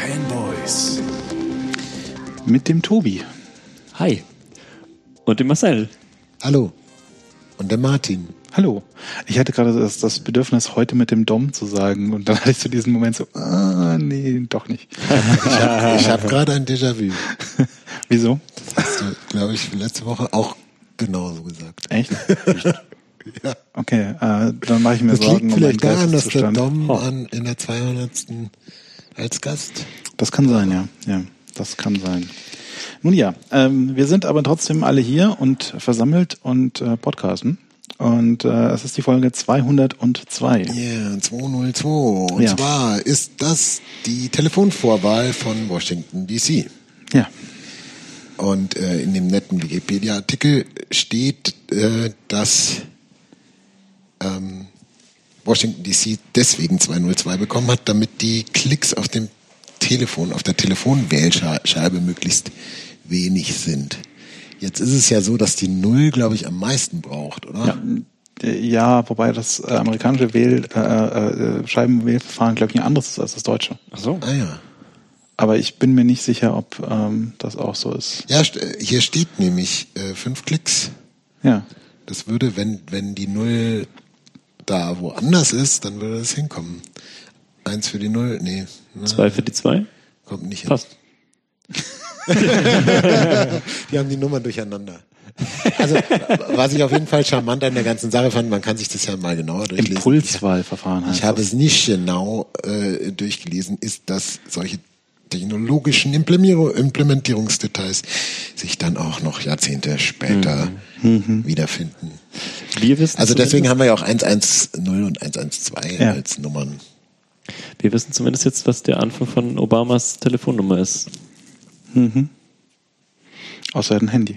Fanboys. Mit dem Tobi. Hi. Und dem Marcel. Hallo. Und der Martin. Hallo. Ich hatte gerade das Bedürfnis, heute mit dem Dom zu sagen. Und dann hatte ich so diesen Moment so, nee, doch nicht. Ich hab gerade ein Déjà-vu. Wieso? Das hast du, glaube ich, letzte Woche auch genauso gesagt. Echt? Ja. Okay, dann mache ich mir Das Sorgen liegt vielleicht daran, dass der Geisteszustand. Dom in der 200. als Gast. Das kann sein, ja. Ja, das kann sein. Nun ja, wir sind aber trotzdem alle hier und versammelt und podcasten. Und es ist die Folge 202. Ja, 202. Und Ja. zwar ist das die Telefonvorwahl von Washington DC. Ja. Und in dem netten Wikipedia-Artikel steht, dass Washington DC deswegen 202 bekommen hat, damit die Klicks auf dem Telefon, auf der Telefonwählscheibe möglichst wenig sind. Jetzt ist es ja so, dass die 0, glaube ich, am meisten braucht, oder? Ja, wobei das amerikanische Scheibenwählverfahren, glaube ich, ein anderes ist als das deutsche. Ach so. Ah ja. Aber ich bin mir nicht sicher, ob das auch so ist. Ja, hier steht nämlich 5 Klicks. Ja. Das würde, wenn die 0 da woanders ist, dann würde das hinkommen. 1 für die 0, nee. 2 für die 2? Kommt nicht hin. Passt. Die haben die Nummern durcheinander. Also, was ich auf jeden Fall charmant an der ganzen Sache fand, man kann sich das ja mal genauer durchlesen. Impulswahlverfahren heißt Ich habe das. es nicht genau durchgelesen, ist, dass solche technologischen Implementierungsdetails sich dann auch noch Jahrzehnte später wiederfinden. Wir wissen Also deswegen zumindest- haben wir ja auch 110 und 112 Ja. als Nummern. Wir wissen zumindest jetzt, was der Anfang von Obamas Telefonnummer ist. Außer ein Handy.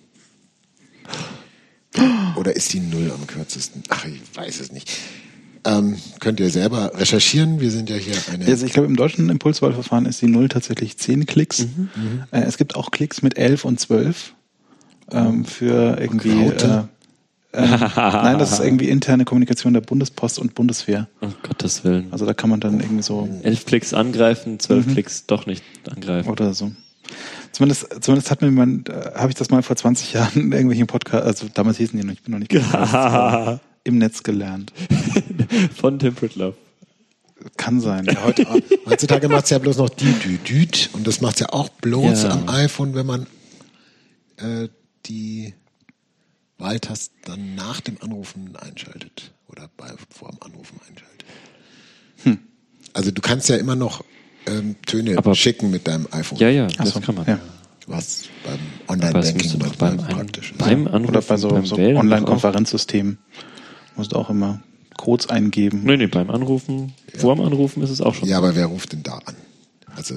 Oder ist die 0 am kürzesten? Ach, ich weiß es nicht. Könnt ihr selber recherchieren? Wir sind ja hier eine... Also ich glaube, im deutschen Impulswahlverfahren ist die 0 tatsächlich 10 Klicks. Es gibt auch Klicks mit 11 und 12 für irgendwie... Raute. Nein, das ist irgendwie interne Kommunikation der Bundespost und Bundeswehr. Oh Gottes Willen. Also da kann man dann irgendwie so 11 Klicks angreifen, 12 Klicks doch nicht angreifen. oder so. Zumindest hat mir habe ich das mal vor 20 Jahren in irgendwelchen Podcasts, also damals hießen die noch, ich bin noch nicht im Netz gelernt. Von Tim Pritlove. Kann sein. Ja, heutzutage macht es ja bloß noch Düt und das macht es ja auch bloß Ja. am iPhone, wenn man die Wahltaste dann nach dem Anrufen einschaltet oder vor dem Anrufen einschaltet. Also du kannst ja immer noch Töne Aber- schicken mit deinem iPhone. Ja, Ach das so, kann man. ja. Was beim Aber es Online-Banking müsste doch manchmal beim praktisch ist. beim Anrufen, Oder bei so beim Wählen Online-Konferenzsystemen musst du auch immer Codes eingeben. Nee, beim Anrufen, vor dem Anrufen ist es auch schon. Ja, aber wer ruft denn da an? Also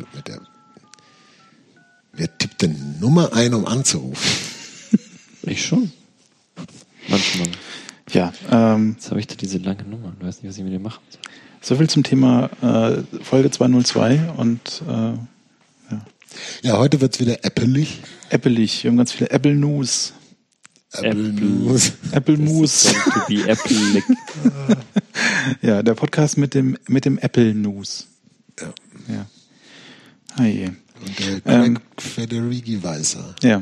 wer tippt denn Nummer ein, um anzurufen? Ich schon. Manchmal. Ja, Jetzt habe ich da diese lange Nummer und weiß nicht, was ich mit ihr machen soll. so viel zum Thema Folge 202 und Ja, heute wird's wieder appelig. Appelig. Wir haben ganz viele Apple News. Apple News. Apple News. Going to be Apple. Ja, der Podcast mit dem Apple News. Ja. Ja. Ah je. Und der Greg Federighi Weißer. Ja.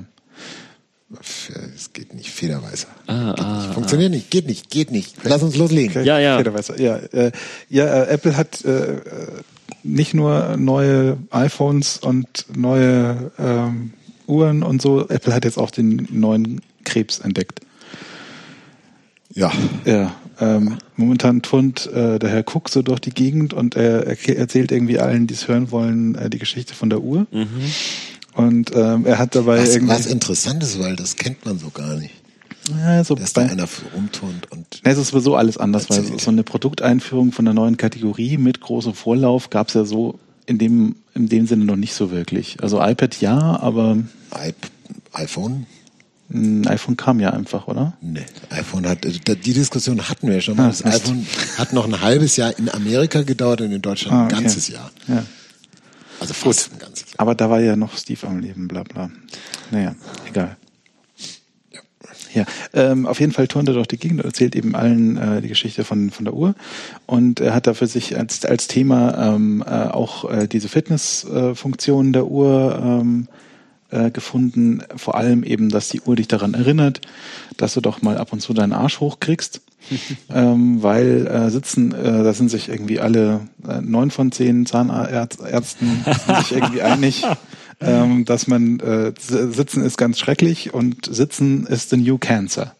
Es geht nicht, Federweißer. Funktioniert nicht, geht nicht. Lass uns loslegen. Okay. Ja. Federweißer. Ja, Apple hat nicht nur neue iPhones und neue Uhren und so. Apple hat jetzt auch den neuen Krebs entdeckt. Ja. Ja, momentan turnt der Herr Cook so durch die Gegend und er erzählt irgendwie allen, die es hören wollen, die Geschichte von der Uhr. Und er hat dabei Was interessant ist, weil das kennt man so gar nicht. Ja, so Dass da einer rumturnt und es ist sowieso alles anders, weil erzählt. so eine Produkteinführung von einer neuen Kategorie mit großem Vorlauf gab es ja so in dem Sinne noch nicht so wirklich. Also iPad ja, aber iPhone? ein iPhone kam ja einfach, oder? Nee, iPhone hat, die Diskussion hatten wir schon mal. Das Mist. iPhone hat noch ein halbes Jahr in Amerika gedauert und in Deutschland ein okay. ganzes Jahr. Ja. Also fast ein ganzes Jahr. Aber da war ja noch Steve am Leben, bla bla. Naja, egal. Ja, auf jeden Fall turnt er durch die Gegend und erzählt eben allen die Geschichte von der Uhr. Und er hat da für sich als Thema auch diese Fitnessfunktion der Uhr gefunden. Vor allem eben, dass die Uhr dich daran erinnert, dass du doch mal ab und zu deinen Arsch hochkriegst. Weil da sind sich irgendwie alle 9 von 10 Zahnärzten sind sich irgendwie einig, dass man Sitzen ist ganz schrecklich und Sitzen ist the new cancer.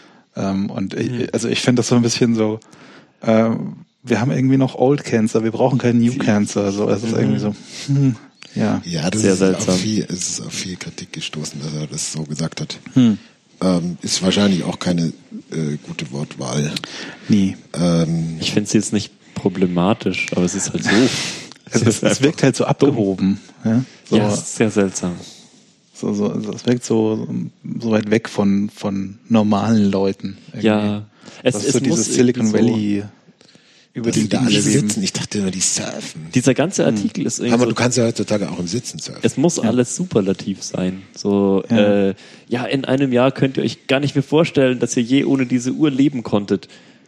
Ich finde das so ein bisschen so, wir haben irgendwie noch Old Cancer, wir brauchen keinen New Cancer. So, es ist irgendwie so, ja. Ja, das sehr ist seltsam. es ist auf viel Kritik gestoßen, dass er das so gesagt hat. Ist wahrscheinlich auch keine gute Wortwahl. Nie. Ich finde es jetzt nicht problematisch, aber es ist halt so. Es wirkt halt so abgehoben. Ja, so, ja, es ist sehr seltsam. Es wirkt so weit weg von normalen Leuten. Irgendwie. Ja, es so muss dieses Silicon Valley über die den da alle schweben. sitzen. Ich dachte immer, die surfen. Dieser ganze Artikel ist irgendwie Aber so, du kannst ja heutzutage auch im Sitzen surfen. es muss alles superlativ sein. So, in einem Jahr könnt ihr euch gar nicht mehr vorstellen, dass ihr je ohne diese Uhr leben konntet.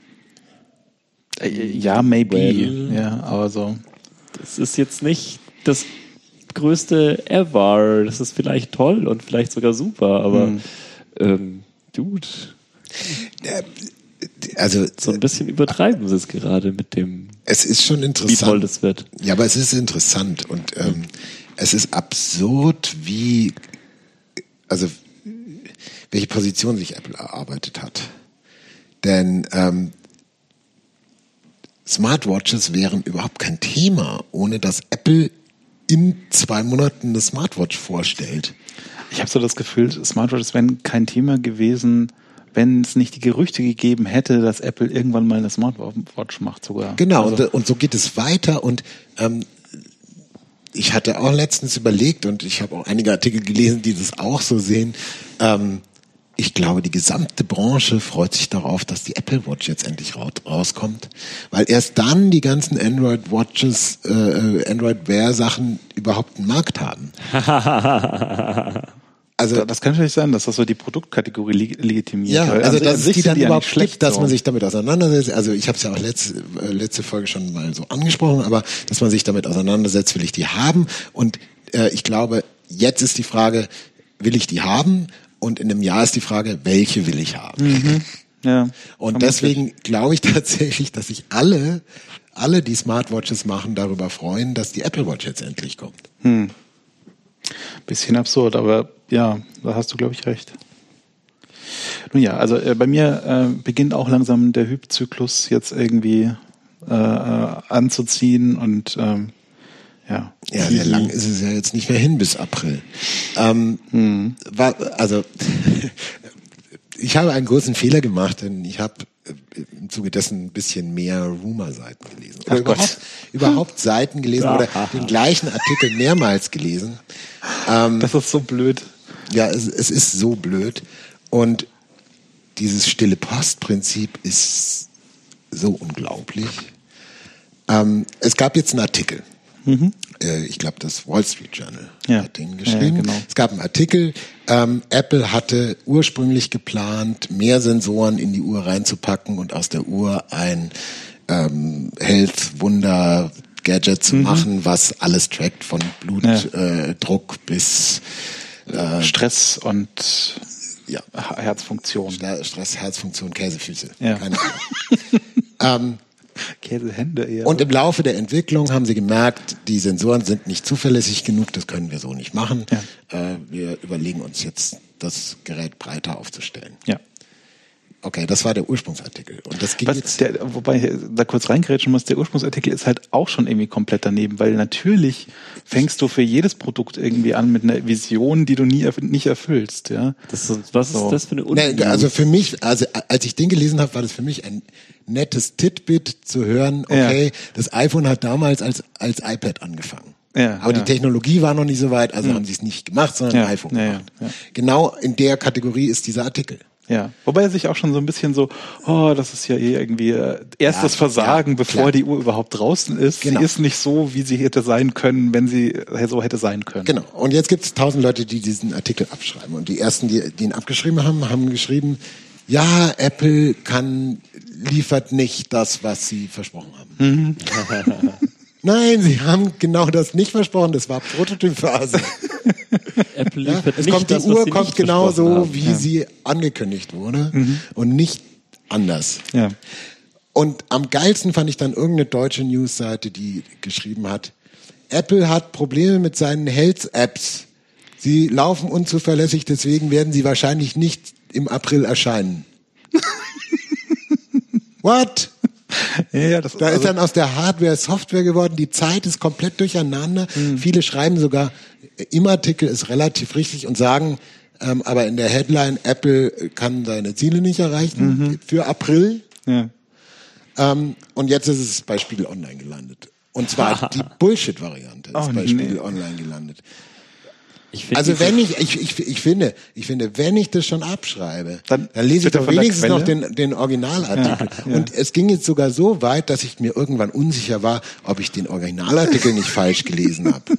Ja, maybe. Well. Ja, aber so. Das ist jetzt nicht das größte ever. Das ist vielleicht toll und vielleicht sogar super, aber dude. Also So ein bisschen übertreiben sie es gerade mit dem, es ist schon wie interessant. toll das wird. Ja, aber es ist interessant und es ist absurd, welche Position sich Apple erarbeitet hat. Denn Smartwatches wären überhaupt kein Thema, ohne dass Apple in 2 Monaten eine Smartwatch vorstellt. Ich habe so das Gefühl, Smartwatches wären kein Thema gewesen, wenn es nicht die Gerüchte gegeben hätte, dass Apple irgendwann mal eine Smartwatch macht sogar. Genau, Also, und so geht es weiter und ich hatte auch letztens überlegt und ich habe auch einige Artikel gelesen, die das auch so sehen. Ich glaube, die gesamte Branche freut sich darauf, dass die Apple Watch jetzt endlich rauskommt, weil erst dann die ganzen Android Watches, Android Wear Sachen überhaupt einen Markt haben. Also das kann natürlich sein, dass das so die Produktkategorie legitimiert. ja, Weil also an dass es sich die sind dann ja überhaupt nicht schlecht, gibt, dass so. man sich damit auseinandersetzt. Also ich habe es ja auch letzte Folge schon mal so angesprochen, aber dass man sich damit auseinandersetzt, will ich die haben. Und ich glaube, jetzt ist die Frage, will ich die haben? Und in einem Jahr ist die Frage, welche will ich haben? Ja, Und vermutlich. deswegen glaube ich tatsächlich, dass sich alle, die Smartwatches machen, darüber freuen, dass die Apple Watch jetzt endlich kommt. Bisschen absurd, aber ja, da hast du, glaube ich, recht. Nun ja, also bei mir beginnt auch langsam der Hype-Zyklus jetzt irgendwie anzuziehen und ja. Ja, sehr lang ist es ja jetzt nicht mehr hin bis April. Ich habe einen großen Fehler gemacht, denn ich habe im Zuge dessen ein bisschen mehr Rumor-Seiten gelesen. Oder überhaupt Seiten gelesen oder den gleichen Artikel mehrmals gelesen. Das ist so blöd. Ja, es ist so blöd. Und dieses stille Post-Prinzip ist so unglaublich. Es gab jetzt einen Artikel. Ich glaube, das Wall Street Journal hat den geschrieben. Ja, genau. Es gab einen Artikel. Apple hatte ursprünglich geplant, mehr Sensoren in die Uhr reinzupacken und aus der Uhr ein Health-Wunder-Gadget zu machen, was alles trackt, von Blutdruck bis Stress und ja. Herzfunktion. Stress, Herzfunktion, Käsefüße. Ja. Keine Ahnung. Käsehände eher. Und im Laufe der Entwicklung haben sie gemerkt, die Sensoren sind nicht zuverlässig genug, das können wir so nicht machen. Ja. Wir überlegen uns jetzt, das Gerät breiter aufzustellen. Ja. Okay, das war der Ursprungsartikel. Und das ging Wobei ich da kurz reingrätschen muss, der Ursprungsartikel ist halt auch schon irgendwie komplett daneben, weil natürlich fängst du für jedes Produkt irgendwie an mit einer Vision, die du nicht erfüllst. Ja? Was ist das für eine Unmut? Also für mich, als ich den gelesen habe, war das für mich ein nettes Titbit zu hören, okay, das iPhone hat damals als iPad angefangen. Ja, aber die Technologie war noch nicht so weit, also haben sie es nicht gemacht, sondern ein iPhone gemacht. Ja. Genau in der Kategorie ist dieser Artikel. Ja, wobei er sich auch schon so ein bisschen so, das ist ja irgendwie erstes Versagen, bevor die Uhr überhaupt draußen ist. Genau. Sie ist nicht so, wie sie hätte sein können, wenn sie so hätte sein können. Genau. Und jetzt gibt es 1000 Leute, die diesen Artikel abschreiben. Und die ersten, die ihn abgeschrieben haben geschrieben, ja, Apple liefert nicht das, was sie versprochen haben. Nein, sie haben genau das nicht versprochen. Das war Prototypphase. Apple liefert es nicht kommt, das, die Uhr was sie kommt nicht genau so, haben. wie sie angekündigt wurde und nicht anders. Ja. Und am geilsten fand ich dann irgendeine deutsche Newsseite, die geschrieben hat, Apple hat Probleme mit seinen Health-Apps. Sie laufen unzuverlässig, deswegen werden sie wahrscheinlich nicht im April erscheinen. What? Ja, das da ist dann aus der Hardware Software geworden, die Zeit ist komplett durcheinander. Viele schreiben sogar, im Artikel ist relativ richtig und sagen, aber in der Headline, Apple kann seine Ziele nicht erreichen für April. Ja. Und jetzt ist es bei Spiegel Online gelandet. Und zwar die Bullshit-Variante ist bei Spiegel Online gelandet. Also wenn ich finde, wenn ich das schon abschreibe, dann lese ich doch wenigstens noch den Originalartikel. Ja. Und es ging jetzt sogar so weit, dass ich mir irgendwann unsicher war, ob ich den Originalartikel nicht falsch gelesen habe.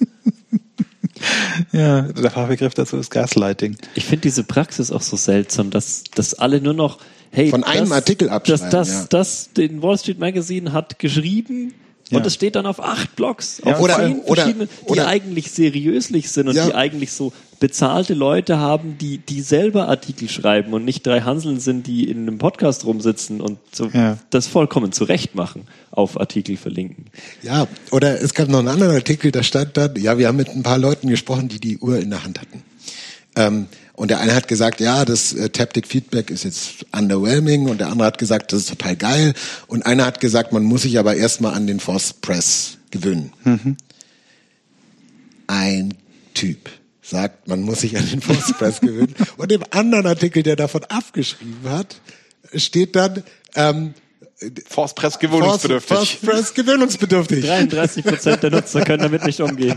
Ja, der Fachbegriff dazu ist Gaslighting. Ich finde diese Praxis auch so seltsam, dass alle nur noch von einem Artikel abschreiben. Den Wall Street Magazine hat geschrieben. Und es steht dann auf 8 Blogs, auf oder verschiedenen, die eigentlich seriöslich sind und die eigentlich so bezahlte Leute haben, die selber Artikel schreiben und nicht 3 Hanseln sind, die in einem Podcast rumsitzen und so das vollkommen zurecht machen, auf Artikel verlinken. Ja, oder es gab noch einen anderen Artikel, da stand dann, wir haben mit ein paar Leuten gesprochen, die Uhr in der Hand hatten. Und der eine hat gesagt, das Taptic Feedback ist jetzt underwhelming und der andere hat gesagt, das ist total geil und einer hat gesagt, man muss sich aber erstmal an den Force Press gewöhnen. Ein Typ sagt, man muss sich an den Force Press gewöhnen und im anderen Artikel, der davon abgeschrieben hat, steht dann Force Press gewöhnungsbedürftig. Force Press gewöhnungsbedürftig. 33% der Nutzer können damit nicht umgehen.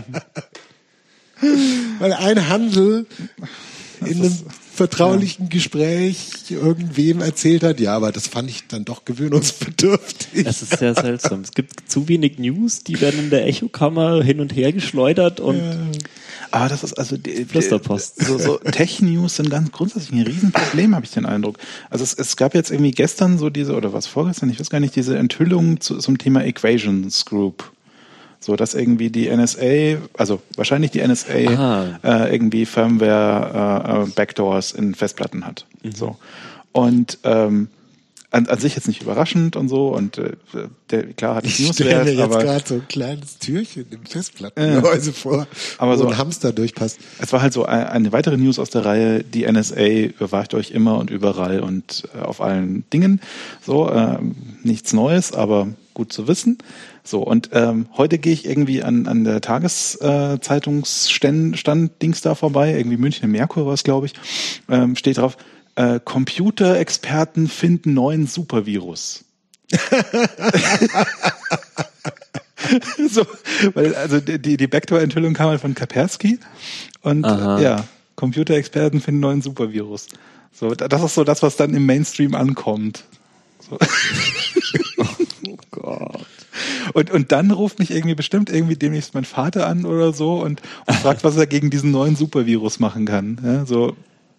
Weil ein Handel in einem vertraulichen Gespräch irgendwem erzählt hat, aber das fand ich dann doch gewöhnungsbedürftig. Das ist sehr seltsam. Es gibt zu wenig News, die werden in der Echokammer hin und her geschleudert und aber das ist also Flüsterpost. So Tech-News sind ganz grundsätzlich ein Riesenproblem, habe ich den Eindruck. Also es gab jetzt irgendwie gestern so vorgestern, ich weiß gar nicht, diese Enthüllung zum Thema Equations Group. So, dass irgendwie die NSA, also wahrscheinlich die NSA irgendwie Firmware-Backdoors in Festplatten hat. So. Und an sich jetzt nicht überraschend und so. Und klar hat es Newswert. Ich stelle mir jetzt gerade so ein kleines Türchen im Festplattenhäuse vor, aber wo ein Hamster durchpasst. Es war halt so eine weitere News aus der Reihe, die NSA überwacht euch immer und überall und auf allen Dingen. So, nichts Neues, aber gut zu wissen. So, und heute gehe ich irgendwie an der Tageszeitungsstand-Dings da vorbei, irgendwie München Merkur war es, glaube ich, steht drauf, Computerexperten finden neuen Supervirus. So, weil also die Backdoor-Enthüllung kam halt von Kaspersky und Computerexperten finden neuen Supervirus. So, das ist so das, was dann im Mainstream ankommt. So. Oh Gott. Und dann ruft mich bestimmt demnächst mein Vater an oder so und fragt, was er gegen diesen neuen Supervirus machen kann. Ja, so.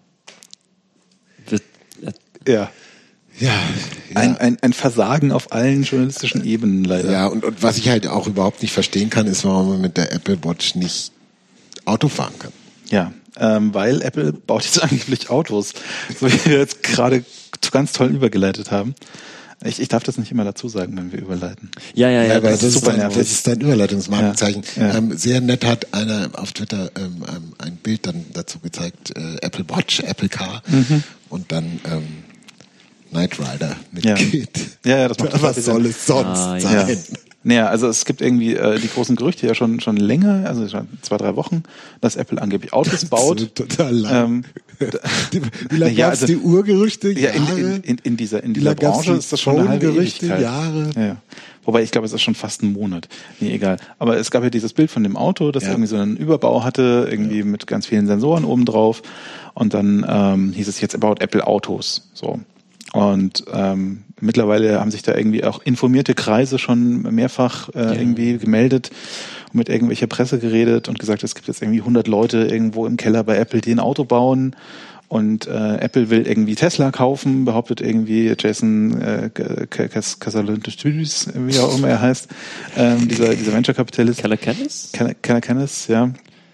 Ja. Ein Versagen auf allen journalistischen Ebenen leider. Ja, und was ich halt auch überhaupt nicht verstehen kann, ist, warum man mit der Apple Watch nicht Auto fahren kann. Ja, weil Apple baut jetzt angeblich Autos, so wie wir jetzt gerade ganz toll übergeleitet haben. Ich darf das nicht immer dazu sagen, wenn wir überleiten. Ja, weil das ist super nervig. Das ist dein Überleitungsmarkenzeichen. Ja. Sehr nett hat einer auf Twitter ein Bild dann dazu gezeigt, Apple Watch, Apple Car und dann Knight Rider mit Kit. Ja, das macht was soll es sonst sein? Naja, also es gibt irgendwie die großen Gerüchte ja schon länger, also schon 2-3 Wochen, dass Apple angeblich Autos baut. Das ist total lang. Wie lange gab es die Urgerüchte? Ja, in dieser Branche ist das schon eine halbe Ewigkeit. Jahre. Ja. Wobei ich glaube, es ist schon fast ein Monat. Nee, egal. Aber es gab ja dieses Bild von dem Auto, das irgendwie so einen Überbau hatte, irgendwie mit ganz vielen Sensoren oben drauf. Und dann hieß es jetzt about Apple Autos. So. Und mittlerweile haben sich da irgendwie auch informierte Kreise schon mehrfach irgendwie gemeldet und mit irgendwelcher Presse geredet und gesagt, es gibt jetzt irgendwie 100 Leute irgendwo im Keller bei Apple, die ein Auto bauen. Und Apple will irgendwie Tesla kaufen, behauptet irgendwie Jason Casalantes, wie auch immer er heißt, dieser Venture-Kapitalist. Calacanis, ja.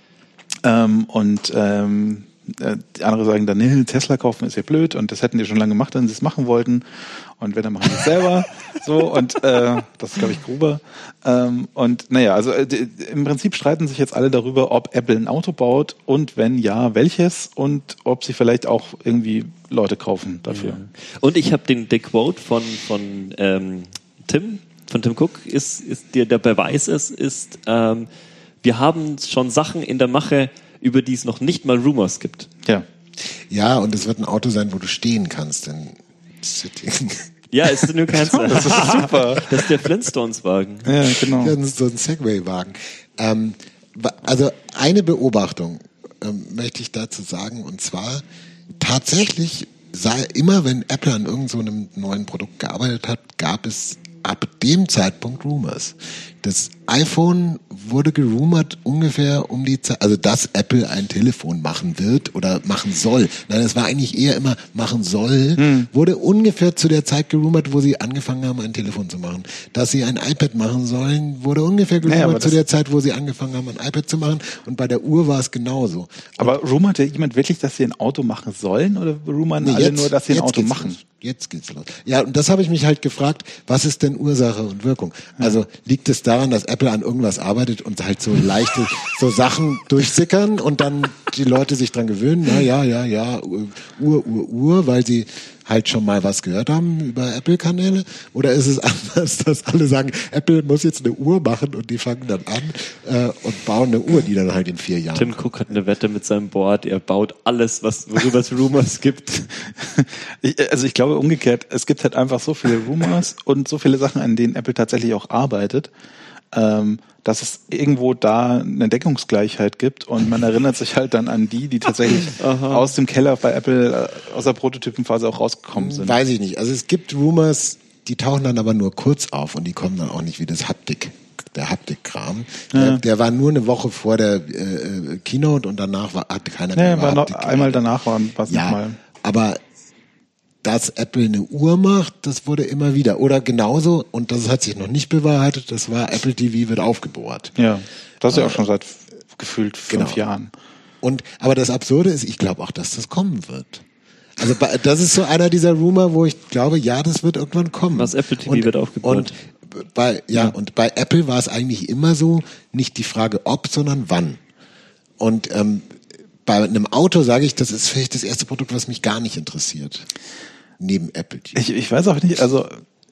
Die anderen sagen dann, nee, Tesla kaufen ist ja blöd und das hätten die schon lange gemacht, wenn sie es machen wollten. Und wenn, dann machen sie es selber. So, und das ist, glaube ich, Gruber. Und naja, also im Prinzip streiten sich jetzt alle darüber, ob Apple ein Auto baut und wenn ja, welches und ob sie vielleicht auch irgendwie Leute kaufen dafür. Ja. Und ich habe den Quote von Tim Cook, ist der Beweis ist, wir haben schon Sachen in der Mache, über die es noch nicht mal Rumors gibt. Ja. Ja, und es wird ein Auto sein, wo du stehen kannst in Sitting. Ja, ist New Cancer. Das ist super. Das ist der Flintstones-Wagen. Ja, genau. Ja, so ein Segway-Wagen. Also eine Beobachtung möchte ich dazu sagen, und zwar tatsächlich immer, wenn Apple an irgend so einem neuen Produkt gearbeitet hat, gab es ab dem Zeitpunkt Rumors. Das iPhone wurde gerumort ungefähr um die Zeit, also dass Apple ein Telefon machen wird oder machen soll. Nein, es war eigentlich eher immer machen soll, wurde ungefähr zu der Zeit gerumort, wo sie angefangen haben, ein Telefon zu machen. Dass sie ein iPad machen sollen, wurde ungefähr gerumort zu der Zeit, wo sie angefangen haben, ein iPad zu machen. Und bei der Uhr war es genauso. Aber rumorte jemand wirklich, dass sie ein Auto machen sollen oder rumern alle nur, dass sie ein Auto machen? Los. Jetzt geht's los. Ja, und das habe ich mich halt gefragt, was ist denn Ursache und Wirkung? Also liegt es daran, dass Apple an irgendwas arbeitet und halt so leichte so Sachen durchsickern und dann die Leute sich dran gewöhnen, Uhr, weil sie halt schon mal was gehört haben über Apple-Kanäle? Oder ist es anders, dass alle sagen, Apple muss jetzt eine Uhr machen und die fangen dann an und bauen eine Uhr, die dann halt in 4 Jahren Tim Cook hat eine Wette mit seinem Board, er baut alles, worüber es Rumors gibt. Ich glaube umgekehrt, es gibt halt einfach so viele Rumors und so viele Sachen, an denen Apple tatsächlich auch arbeitet, dass es irgendwo da eine Deckungsgleichheit gibt und man erinnert sich halt dann an die tatsächlich aus dem Keller bei Apple, aus der Prototypenphase auch rausgekommen sind. Weiß ich nicht. Also es gibt Rumors, die tauchen dann aber nur kurz auf und die kommen dann auch nicht wie der Haptik-Kram. Ja. Der war nur eine Woche vor der Keynote und danach hatte keiner mehr über Haptik. Einmal danach war es nochmal. Aber dass Apple eine Uhr macht, das wurde immer wieder. Oder genauso, und das hat sich noch nicht bewahrheitet, das war Apple TV wird aufgebohrt. Ja, das ist ja auch schon seit gefühlt 5 Jahren. Aber das Absurde ist, ich glaube auch, dass das kommen wird. Also das ist so einer dieser Rumor, wo ich glaube, ja, das wird irgendwann kommen. Was Apple TV wird aufgebaut. Und bei Apple war es eigentlich immer so, nicht die Frage ob, sondern wann. Und bei einem Auto sage ich, das ist vielleicht das erste Produkt, was mich gar nicht interessiert. Neben Apple TV. Ich weiß auch nicht, also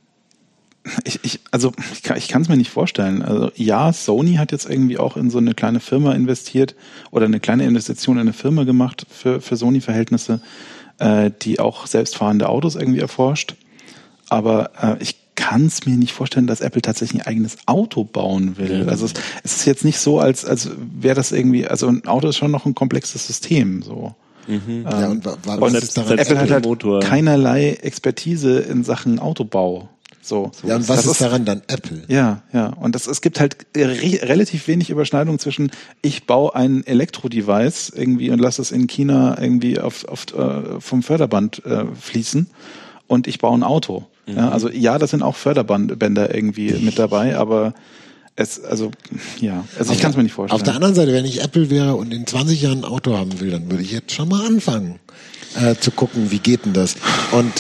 ich kann es mir nicht vorstellen. Also ja, Sony hat jetzt irgendwie auch in so eine kleine Firma investiert oder eine kleine Investition in eine Firma gemacht für Sony-Verhältnisse, die auch selbstfahrende Autos irgendwie erforscht. Aber ich kann es mir nicht vorstellen, dass Apple tatsächlich ein eigenes Auto bauen will. Also es ist jetzt nicht so, als wäre das irgendwie, also ein Auto ist schon noch ein komplexes System, so. Und Apple hat halt keinerlei Expertise in Sachen Autobau. So. Ja, und was ist daran dann Apple? Ja. Und es gibt halt relativ wenig Überschneidung zwischen ich baue ein Elektro-Device irgendwie und lasse es in China irgendwie vom Förderband fließen und ich baue ein Auto. Ja, also das sind auch Förderbänder irgendwie mit dabei, aber ich kann es mir nicht vorstellen. Auf der anderen Seite, wenn ich Apple wäre und in 20 Jahren ein Auto haben will, dann würde ich jetzt schon mal anfangen zu gucken, wie geht denn das? Und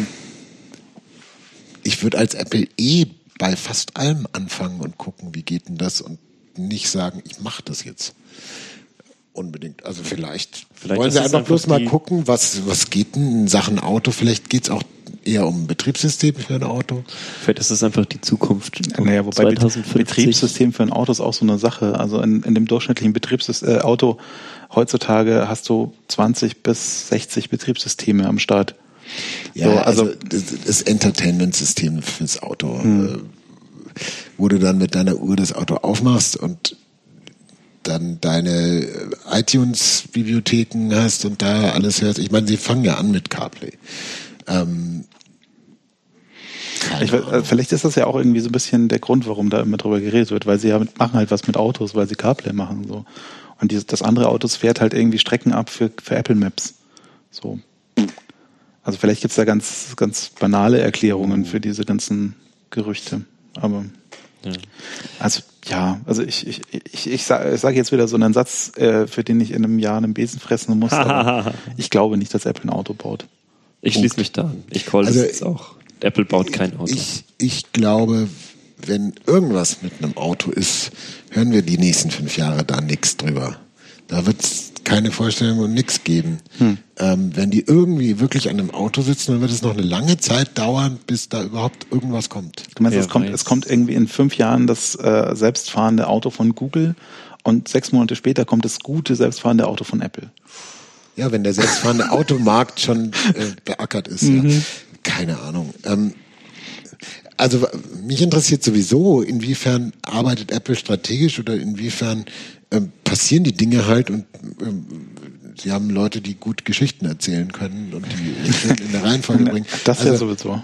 ich würde als Apple bei fast allem anfangen und gucken, wie geht denn das und nicht sagen, ich mache das jetzt unbedingt. Also vielleicht wollen sie einfach bloß mal gucken, was geht denn in Sachen Auto. Vielleicht geht's auch eher um ein Betriebssystem für ein Auto. Vielleicht ist das einfach die Zukunft. Naja, wobei 2050. Betriebssystem für ein Auto ist auch so eine Sache. Also in dem durchschnittlichen Auto heutzutage hast du 20 bis 60 Betriebssysteme am Start. Ja, so, also das Entertainment-System fürs Auto, wo du dann mit deiner Uhr das Auto aufmachst und dann deine iTunes-Bibliotheken hast und da alles hörst. Ich meine, sie fangen ja an mit CarPlay. Vielleicht ist das ja auch irgendwie so ein bisschen der Grund, warum da immer drüber geredet wird, weil sie ja machen halt was mit Autos, weil sie CarPlay machen. So. Und das andere Autos fährt halt irgendwie Strecken ab für Apple Maps. So. Also vielleicht gibt es da ganz, ganz banale Erklärungen für diese ganzen Gerüchte. Aber ich sage jetzt wieder so einen Satz, für den ich in einem Jahr einen Besen fressen muss. Aber ich glaube nicht, dass Apple ein Auto baut. Ich schließe mich da an. Ich call das jetzt auch. Apple baut kein Auto. Ich glaube, wenn irgendwas mit einem Auto ist, hören wir die nächsten 5 Jahre da nichts drüber. Da wird es keine Vorstellung und nichts geben. Wenn die irgendwie wirklich an einem Auto sitzen, dann wird es noch eine lange Zeit dauern, bis da überhaupt irgendwas kommt. Du meinst, es kommt irgendwie in 5 Jahren das selbstfahrende Auto von Google und 6 Monate später kommt das gute selbstfahrende Auto von Apple. Ja, wenn der selbstfahrende Automarkt schon beackert ist. Ja. Keine Ahnung. Also mich interessiert sowieso, inwiefern arbeitet Apple strategisch oder inwiefern passieren die Dinge halt und sie haben Leute, die gut Geschichten erzählen können und die in der Reihenfolge bringen. Das ist ja sowieso.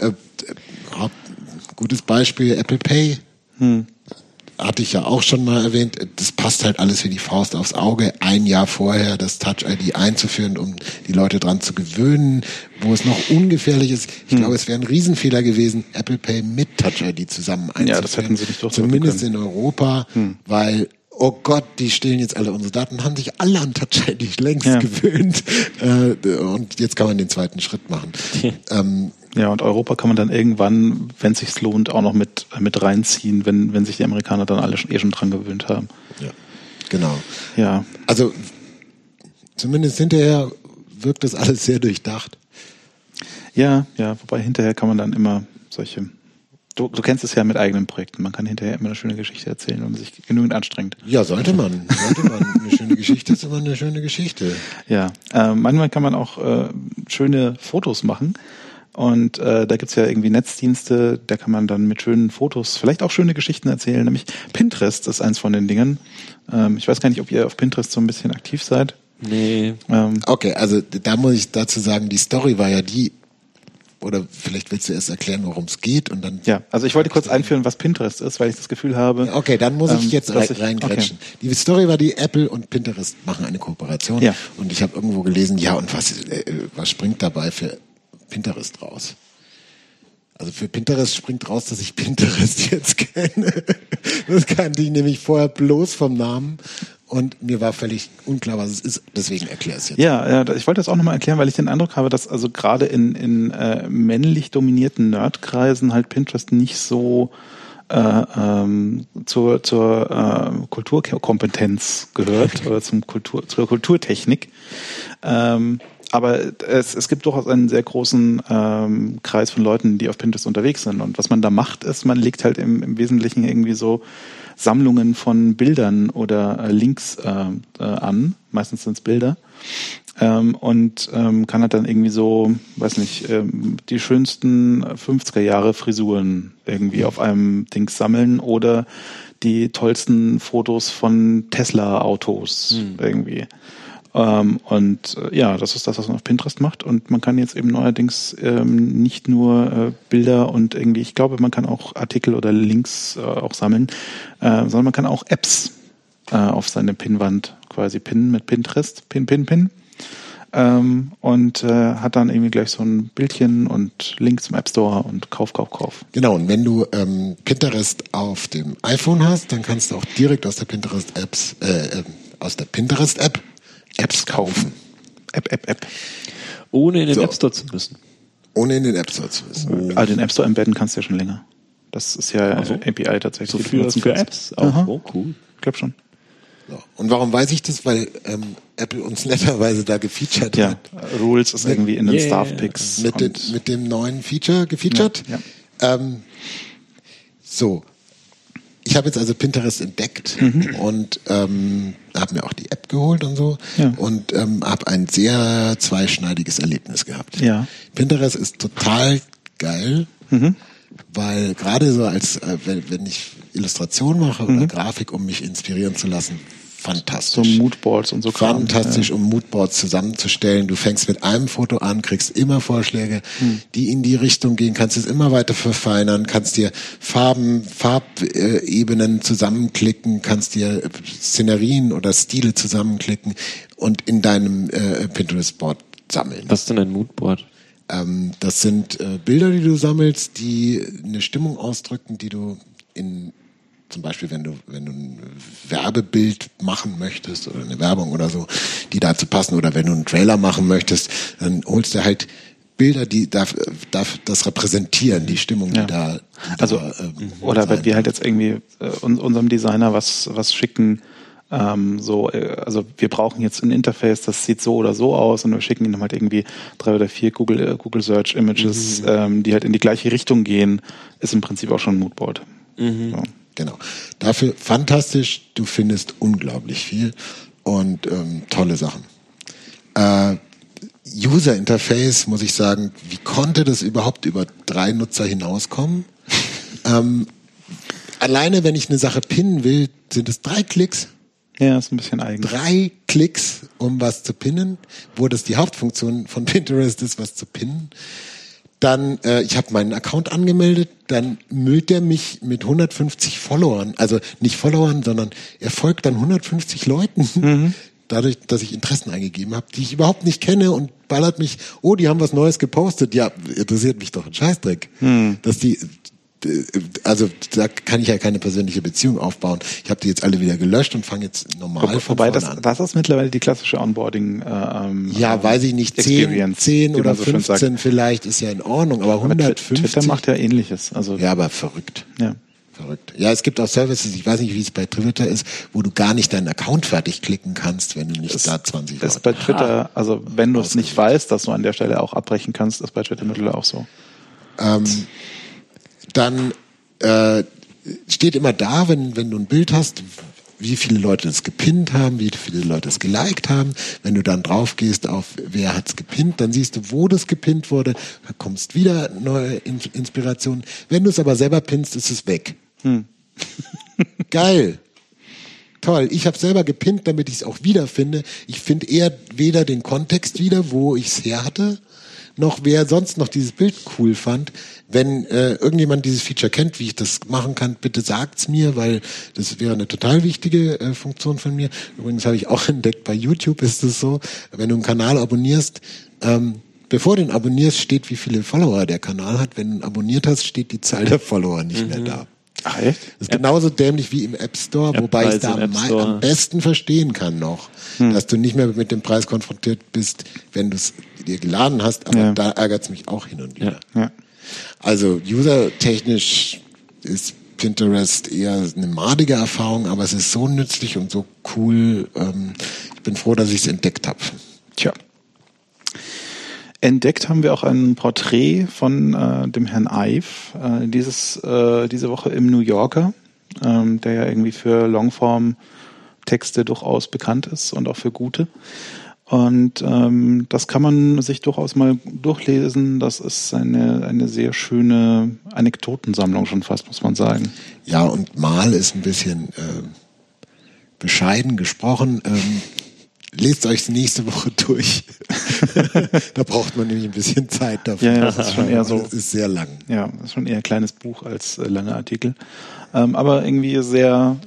Gutes Beispiel, Apple Pay. Hatte ich ja auch schon mal erwähnt, das passt halt alles wie die Faust aufs Auge. 1 Jahr vorher das Touch-ID einzuführen, um die Leute dran zu gewöhnen, wo es noch ungefährlich ist. Ich glaube, es wäre ein Riesenfehler gewesen, Apple Pay mit Touch-ID zusammen einzuführen. Ja, das hätten sie nicht durchführen zumindest können. In Europa, weil, oh Gott, die stehlen jetzt alle unsere Daten, haben sich alle an Touch-ID längst gewöhnt. Und jetzt kann man den zweiten Schritt machen. Ja, und Europa kann man dann irgendwann, wenn es sich lohnt, auch noch mit reinziehen, wenn sich die Amerikaner dann alle schon dran gewöhnt haben. Ja, genau. Ja. Also zumindest hinterher wirkt das alles sehr durchdacht. Ja, wobei hinterher kann man dann immer solche... Du kennst es ja mit eigenen Projekten. Man kann hinterher immer eine schöne Geschichte erzählen, wenn man sich genügend anstrengt. Ja, sollte man. Eine schöne Geschichte ist immer eine schöne Geschichte. Ja, manchmal kann man auch schöne Fotos machen. Und da gibt's ja irgendwie Netzdienste, da kann man dann mit schönen Fotos vielleicht auch schöne Geschichten erzählen. Nämlich Pinterest ist eins von den Dingen. Ich weiß gar nicht, ob ihr auf Pinterest so ein bisschen aktiv seid. Nee. Okay, also da muss ich dazu sagen, die Story war ja die, oder vielleicht willst du erst erklären, worum es geht und dann... Ja, also ich wollte kurz einführen, was Pinterest ist, weil ich das Gefühl habe... Okay, dann muss ich jetzt reingrätschen. Okay. Die Story war die, Apple und Pinterest machen eine Kooperation. Ja. Und ich habe irgendwo gelesen, ja, und was springt dabei für Pinterest raus? Also für Pinterest springt raus, dass ich Pinterest jetzt kenne. Das kannte ich nämlich vorher bloß vom Namen. Und mir war völlig unklar, was es ist. Deswegen erkläre ich es jetzt. Ja, ich wollte das auch nochmal erklären, weil ich den Eindruck habe, dass also gerade in männlich dominierten Nerdkreisen halt Pinterest nicht so zur Kulturkompetenz gehört oder zur Kulturtechnik. Aber es gibt durchaus einen sehr großen Kreis von Leuten, die auf Pinterest unterwegs sind. Und was man da macht, ist, man legt halt im Wesentlichen irgendwie so Sammlungen von Bildern oder Links an. Meistens sind es Bilder. Und kann halt dann irgendwie so, weiß nicht, die schönsten 50er-Jahre-Frisuren irgendwie auf einem Ding sammeln oder die tollsten Fotos von Tesla-Autos irgendwie. Das ist das, was man auf Pinterest macht. Und man kann jetzt eben neuerdings nicht nur Bilder und irgendwie, ich glaube, man kann auch Artikel oder Links auch sammeln, sondern man kann auch Apps auf seine Pinnwand quasi pinnen mit Pinterest, Pin. Und hat dann irgendwie gleich so ein Bildchen und Link zum App Store und Kauf. Genau, und wenn du Pinterest auf dem iPhone hast, dann kannst du auch direkt aus der Pinterest-App Apps kaufen. App. Ohne in den App Store zu müssen. Ohne in den App Store zu müssen. Also den App Store embedden kannst du ja schon länger. Das ist ja API tatsächlich. So für Apps auch. Oh, cool. Ich glaube schon. So. Und warum weiß ich das? Weil Apple uns netterweise da gefeatured hat. Rules ist irgendwie in den Staff-Picks. Mit dem neuen Feature gefeatured. Ja. So. Ich habe jetzt also Pinterest entdeckt und habe mir auch die App geholt und so und habe ein sehr zweischneidiges Erlebnis gehabt. Ja. Pinterest ist total geil, weil gerade so als wenn ich Illustration mache oder Grafik, um mich inspirieren zu lassen, fantastisch. So Moodboards und so. Fantastisch, um Moodboards zusammenzustellen. Du fängst mit einem Foto an, kriegst immer Vorschläge, die in die Richtung gehen, kannst es immer weiter verfeinern, kannst dir Farbebenen zusammenklicken, kannst dir Szenerien oder Stile zusammenklicken und in deinem Pinterest-Board sammeln. Was ist denn ein Moodboard? Das sind Bilder, die du sammelst, die eine Stimmung ausdrücken, die du zum Beispiel, wenn du ein Werbebild machen möchtest oder eine Werbung oder so, die dazu passen, oder wenn du einen Trailer machen möchtest, dann holst du halt Bilder, die das repräsentieren, die Stimmung, die da. Oder wenn wir halt jetzt irgendwie unserem Designer was schicken, also wir brauchen jetzt ein Interface, das sieht so oder so aus, und wir schicken ihm halt irgendwie 3 oder 4 Google Search Images, die halt in die gleiche Richtung gehen, ist im Prinzip auch schon ein Moodboard. So. Genau. Dafür fantastisch, du findest unglaublich viel und tolle Sachen. User Interface, muss ich sagen, wie konnte das überhaupt über 3 Nutzer hinauskommen? Alleine, wenn ich eine Sache pinnen will, sind es 3 Klicks. Ja, ist ein bisschen eigen. 3 Klicks, um was zu pinnen, wo das die Hauptfunktion von Pinterest ist, was zu pinnen. Dann, ich habe meinen Account angemeldet, dann müllt er mich mit 150 Followern, also nicht Followern, sondern er folgt dann 150 Leuten, dadurch, dass ich Interessen eingegeben habe, die ich überhaupt nicht kenne, und ballert mich, oh, die haben was Neues gepostet. Ja, interessiert mich doch ein Scheißdreck. Dass die, also da kann ich ja keine persönliche Beziehung aufbauen. Ich habe die jetzt alle wieder gelöscht und fange jetzt normal von vorne an. Das ist mittlerweile die klassische Onboarding. Weiß ich nicht, 10 oder 15 vielleicht ist ja in Ordnung, aber 150. Twitter macht ja Ähnliches. Also ja, aber verrückt. Ja. Verrückt. Ja, es gibt auch Services, ich weiß nicht, wie es bei Twitter ist, wo du gar nicht deinen Account fertig klicken kannst, wenn du nicht da 20 Leute ist bei Twitter, also wenn du es nicht weißt, dass du an der Stelle auch abbrechen kannst, ist bei Twitter mittlerweile auch so. Dann steht immer da, wenn du ein Bild hast, wie viele Leute es gepinnt haben, wie viele Leute es geliked haben. Wenn du dann drauf gehst auf wer hat's gepinnt, dann siehst du, wo das gepinnt wurde, da kommst wieder neue Inspirationen. Wenn du es aber selber pinnst, ist es weg. Geil. Toll. Ich habe selber gepinnt, damit ich es auch wiederfinde. Ich finde eher weder den Kontext wieder, wo ich es her hatte, noch wer sonst noch dieses Bild cool fand. Wenn irgendjemand dieses Feature kennt, wie ich das machen kann, bitte sagt's mir, weil das wäre eine total wichtige Funktion von mir. Übrigens habe ich auch entdeckt, bei YouTube ist es so, wenn du einen Kanal abonnierst, bevor du ihn abonnierst, steht, wie viele Follower der Kanal hat. Wenn du ihn abonniert hast, steht die Zahl der Follower nicht mehr da. Ach echt? Das ist genauso dämlich wie im App Store, wobei ich es da am besten verstehen kann noch, dass du nicht mehr mit dem Preis konfrontiert bist, wenn du es dir geladen hast, aber da ärgert es mich auch hin und wieder. Ja. Also usertechnisch ist Pinterest eher eine madige Erfahrung, aber es ist so nützlich und so cool. Ich bin froh, dass ich es entdeckt habe. Tja. Entdeckt haben wir auch ein Porträt von dem Herrn Ive, diese Woche im New Yorker, der ja irgendwie für Longform-Texte durchaus bekannt ist und auch für gute. Und das kann man sich durchaus mal durchlesen. Das ist eine sehr schöne Anekdotensammlung schon fast, muss man sagen. Ja, und mal ist ein bisschen bescheiden gesprochen. Lest euch nächste Woche durch. Da braucht man nämlich ein bisschen Zeit dafür. Ja, das ist schon eher so. Das ist sehr lang. Ja, das ist schon eher ein kleines Buch als lange Artikel. Aber irgendwie sehr,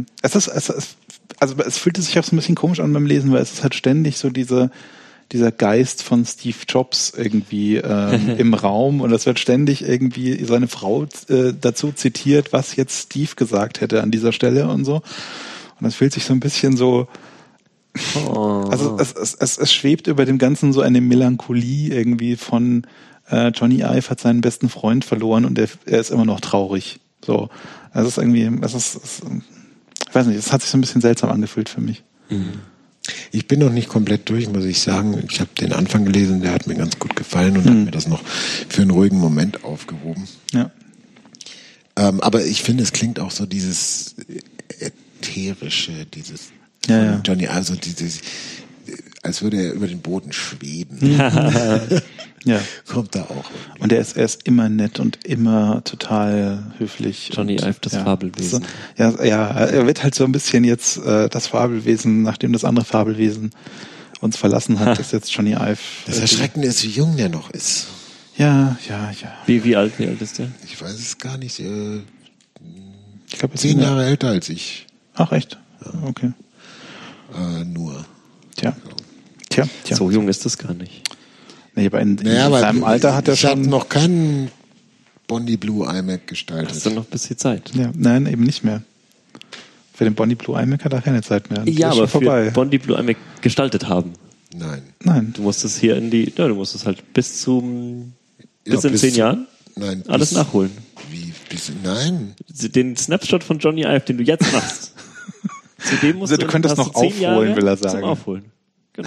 es fühlte sich auch so ein bisschen komisch an beim Lesen, weil es ist halt ständig so dieser Geist von Steve Jobs irgendwie im Raum, und es wird ständig irgendwie seine Frau dazu zitiert, was jetzt Steve gesagt hätte an dieser Stelle und so. Und das fühlt sich so ein bisschen so, also es schwebt über dem Ganzen so eine Melancholie irgendwie von Johnny Ive hat seinen besten Freund verloren und er ist immer noch traurig. So, es ist irgendwie, ich weiß nicht, es hat sich so ein bisschen seltsam angefühlt für mich. Ich bin noch nicht komplett durch, muss ich sagen. Ich habe den Anfang gelesen, der hat mir ganz gut gefallen und hat mir das noch für einen ruhigen Moment aufgehoben. Ja. Aber ich finde, es klingt auch so dieses ätherische, dieses ja. Johnny, also dieses, als würde er über den Boden schweben. Ja. Kommt da auch. Und er ist immer nett und immer total höflich. Johnny Ive, das Fabelwesen. Ja, er wird halt so ein bisschen jetzt das Fabelwesen, nachdem das andere Fabelwesen uns verlassen hat, ist jetzt Johnny Ive. Das Erschreckende ist, wie jung der noch ist. Ja. Wie alt ist der? Ich weiß es gar nicht. Ich glaube, 10 Jahre älter als ich. Ach, echt? Ja. Okay. Nur. Tja. So jung ist das gar nicht. Nee, aber in seinem Alter hat er schon... Ich habe noch keinen Bondi Blue iMac gestaltet. Hast du noch ein bisschen Zeit? Ja, nein, eben nicht mehr. Für den Bondi Blue iMac hat er keine Zeit mehr. Ja, aber für Bondi Blue iMac gestaltet haben. Nein. Du musst es hier du musst es halt bis in 10 Jahren alles nachholen. Wie? Nein. Den Snapshot von Johnny Ive, den du jetzt machst. Zu dem musst du könntest noch aufholen, will er sagen. Zum Aufholen. Genau.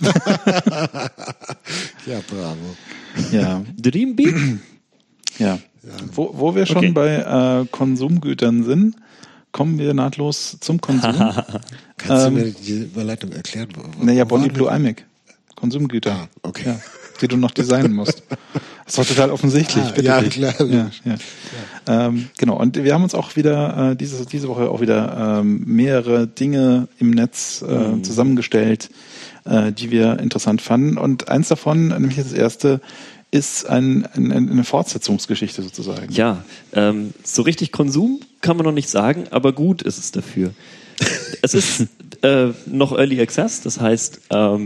Ja, bravo. Ja. Dream Beat? Ja. Wo wir schon bei Konsumgütern sind, kommen wir nahtlos zum Konsum. Kannst du mir die Überleitung erklären? Bondi Blue iMac. Konsumgüter. Ah, okay. Ja, die du noch designen musst. Das ist doch total offensichtlich. Klar. Ja. Genau. Und wir haben uns auch wieder diese Woche auch wieder mehrere Dinge im Netz zusammengestellt, die wir interessant fanden. Und eins davon, nämlich das erste, ist eine Fortsetzungsgeschichte sozusagen. Ja, so richtig Konsum kann man noch nicht sagen, aber gut ist es dafür. Es ist noch Early Access, das heißt,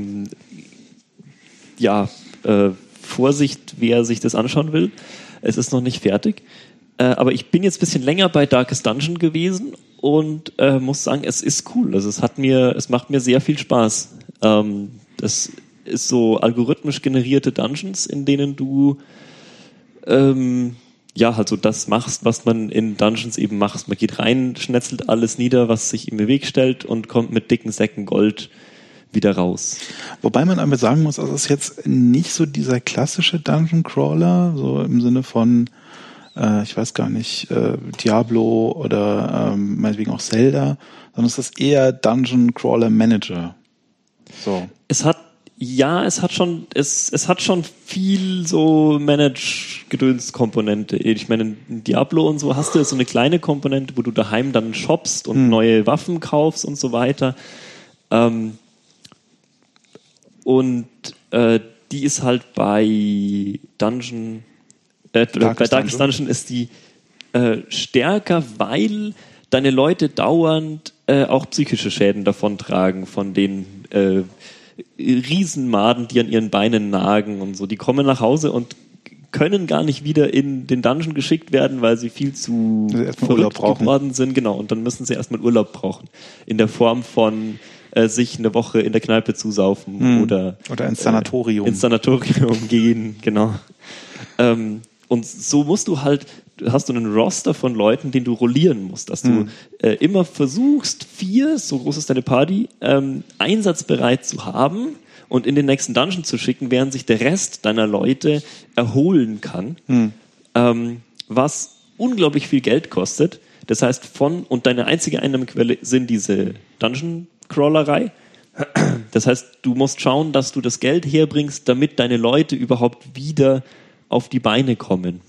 Vorsicht, wer sich das anschauen will. Es ist noch nicht fertig. Aber ich bin jetzt ein bisschen länger bei Darkest Dungeon gewesen und muss sagen, es ist cool. Also es macht mir sehr viel Spaß. Das ist so algorithmisch generierte Dungeons, in denen du halt so das machst, was man in Dungeons eben macht. Man geht rein, schnetzelt alles nieder, was sich im Weg stellt und kommt mit dicken Säcken Gold wieder raus. Wobei man aber sagen muss, also es ist jetzt nicht so dieser klassische Dungeon Crawler, so im Sinne von ich weiß gar nicht, Diablo oder meinetwegen auch Zelda, sondern es ist eher Dungeon Crawler Manager. So. Es hat schon viel so Manage-Gedöns-Komponente. Ich meine, in Diablo und so hast du so eine kleine Komponente, wo du daheim dann shoppst und neue Waffen kaufst und so weiter. Die ist halt bei Darkest Dungeon ist die stärker, weil deine Leute dauernd auch psychische Schäden davontragen von den Riesenmaden, die an ihren Beinen nagen und so. Die kommen nach Hause und können gar nicht wieder in den Dungeon geschickt werden, weil sie viel zu verrückt geworden sind. Genau, und dann müssen sie erstmal Urlaub brauchen. In der Form von sich eine Woche in der Kneipe zusaufen oder ins Sanatorium. Ins Sanatorium gehen, genau. Und so hast du einen Roster von Leuten, den du rollieren musst, dass du immer versuchst, 4, so groß ist deine Party, einsatzbereit zu haben und in den nächsten Dungeon zu schicken, während sich der Rest deiner Leute erholen kann, was unglaublich viel Geld kostet. Das heißt, und deine einzige Einnahmequelle sind diese Dungeon-Crawlerei. Das heißt, du musst schauen, dass du das Geld herbringst, damit deine Leute überhaupt wieder auf die Beine kommen.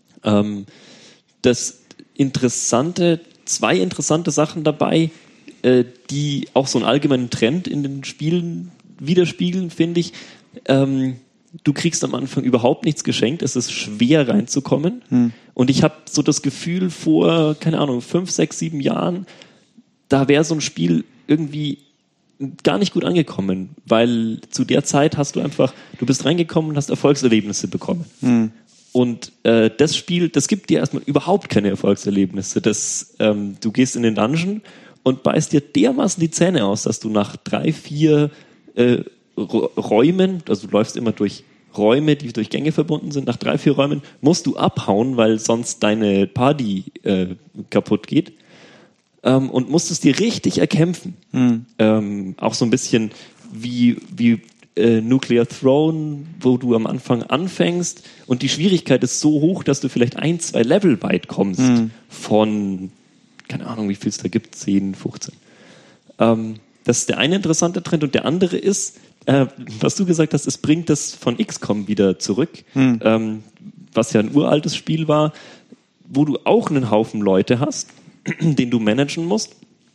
Zwei interessante Sachen dabei, die auch so einen allgemeinen Trend in den Spielen widerspiegeln, finde ich. Du kriegst am Anfang überhaupt nichts geschenkt, es ist schwer reinzukommen. Und ich habe so das Gefühl, vor, 5, 6, 7 Jahren, da wäre so ein Spiel irgendwie gar nicht gut angekommen, weil zu der Zeit du bist reingekommen und hast Erfolgserlebnisse bekommen. Und das Spiel, das gibt dir erstmal überhaupt keine Erfolgserlebnisse. Du gehst in den Dungeon und beißt dir dermaßen die Zähne aus, dass du nach 3, 4 Räumen, also du läufst immer durch Räume, die durch Gänge verbunden sind, nach 3, 4 Räumen musst du abhauen, weil sonst deine Party kaputt geht. und musst es dir richtig erkämpfen. Auch so ein bisschen wie Nuclear Throne, wo du am Anfang anfängst und die Schwierigkeit ist so hoch, dass du vielleicht 1-2 Level weit kommst von, keine Ahnung, wie viel es da gibt, 10, 15. Das ist der eine interessante Trend und der andere ist, was du gesagt hast, es bringt das von XCOM wieder zurück, was ja ein uraltes Spiel war, wo du auch einen Haufen Leute hast, den du managen musst,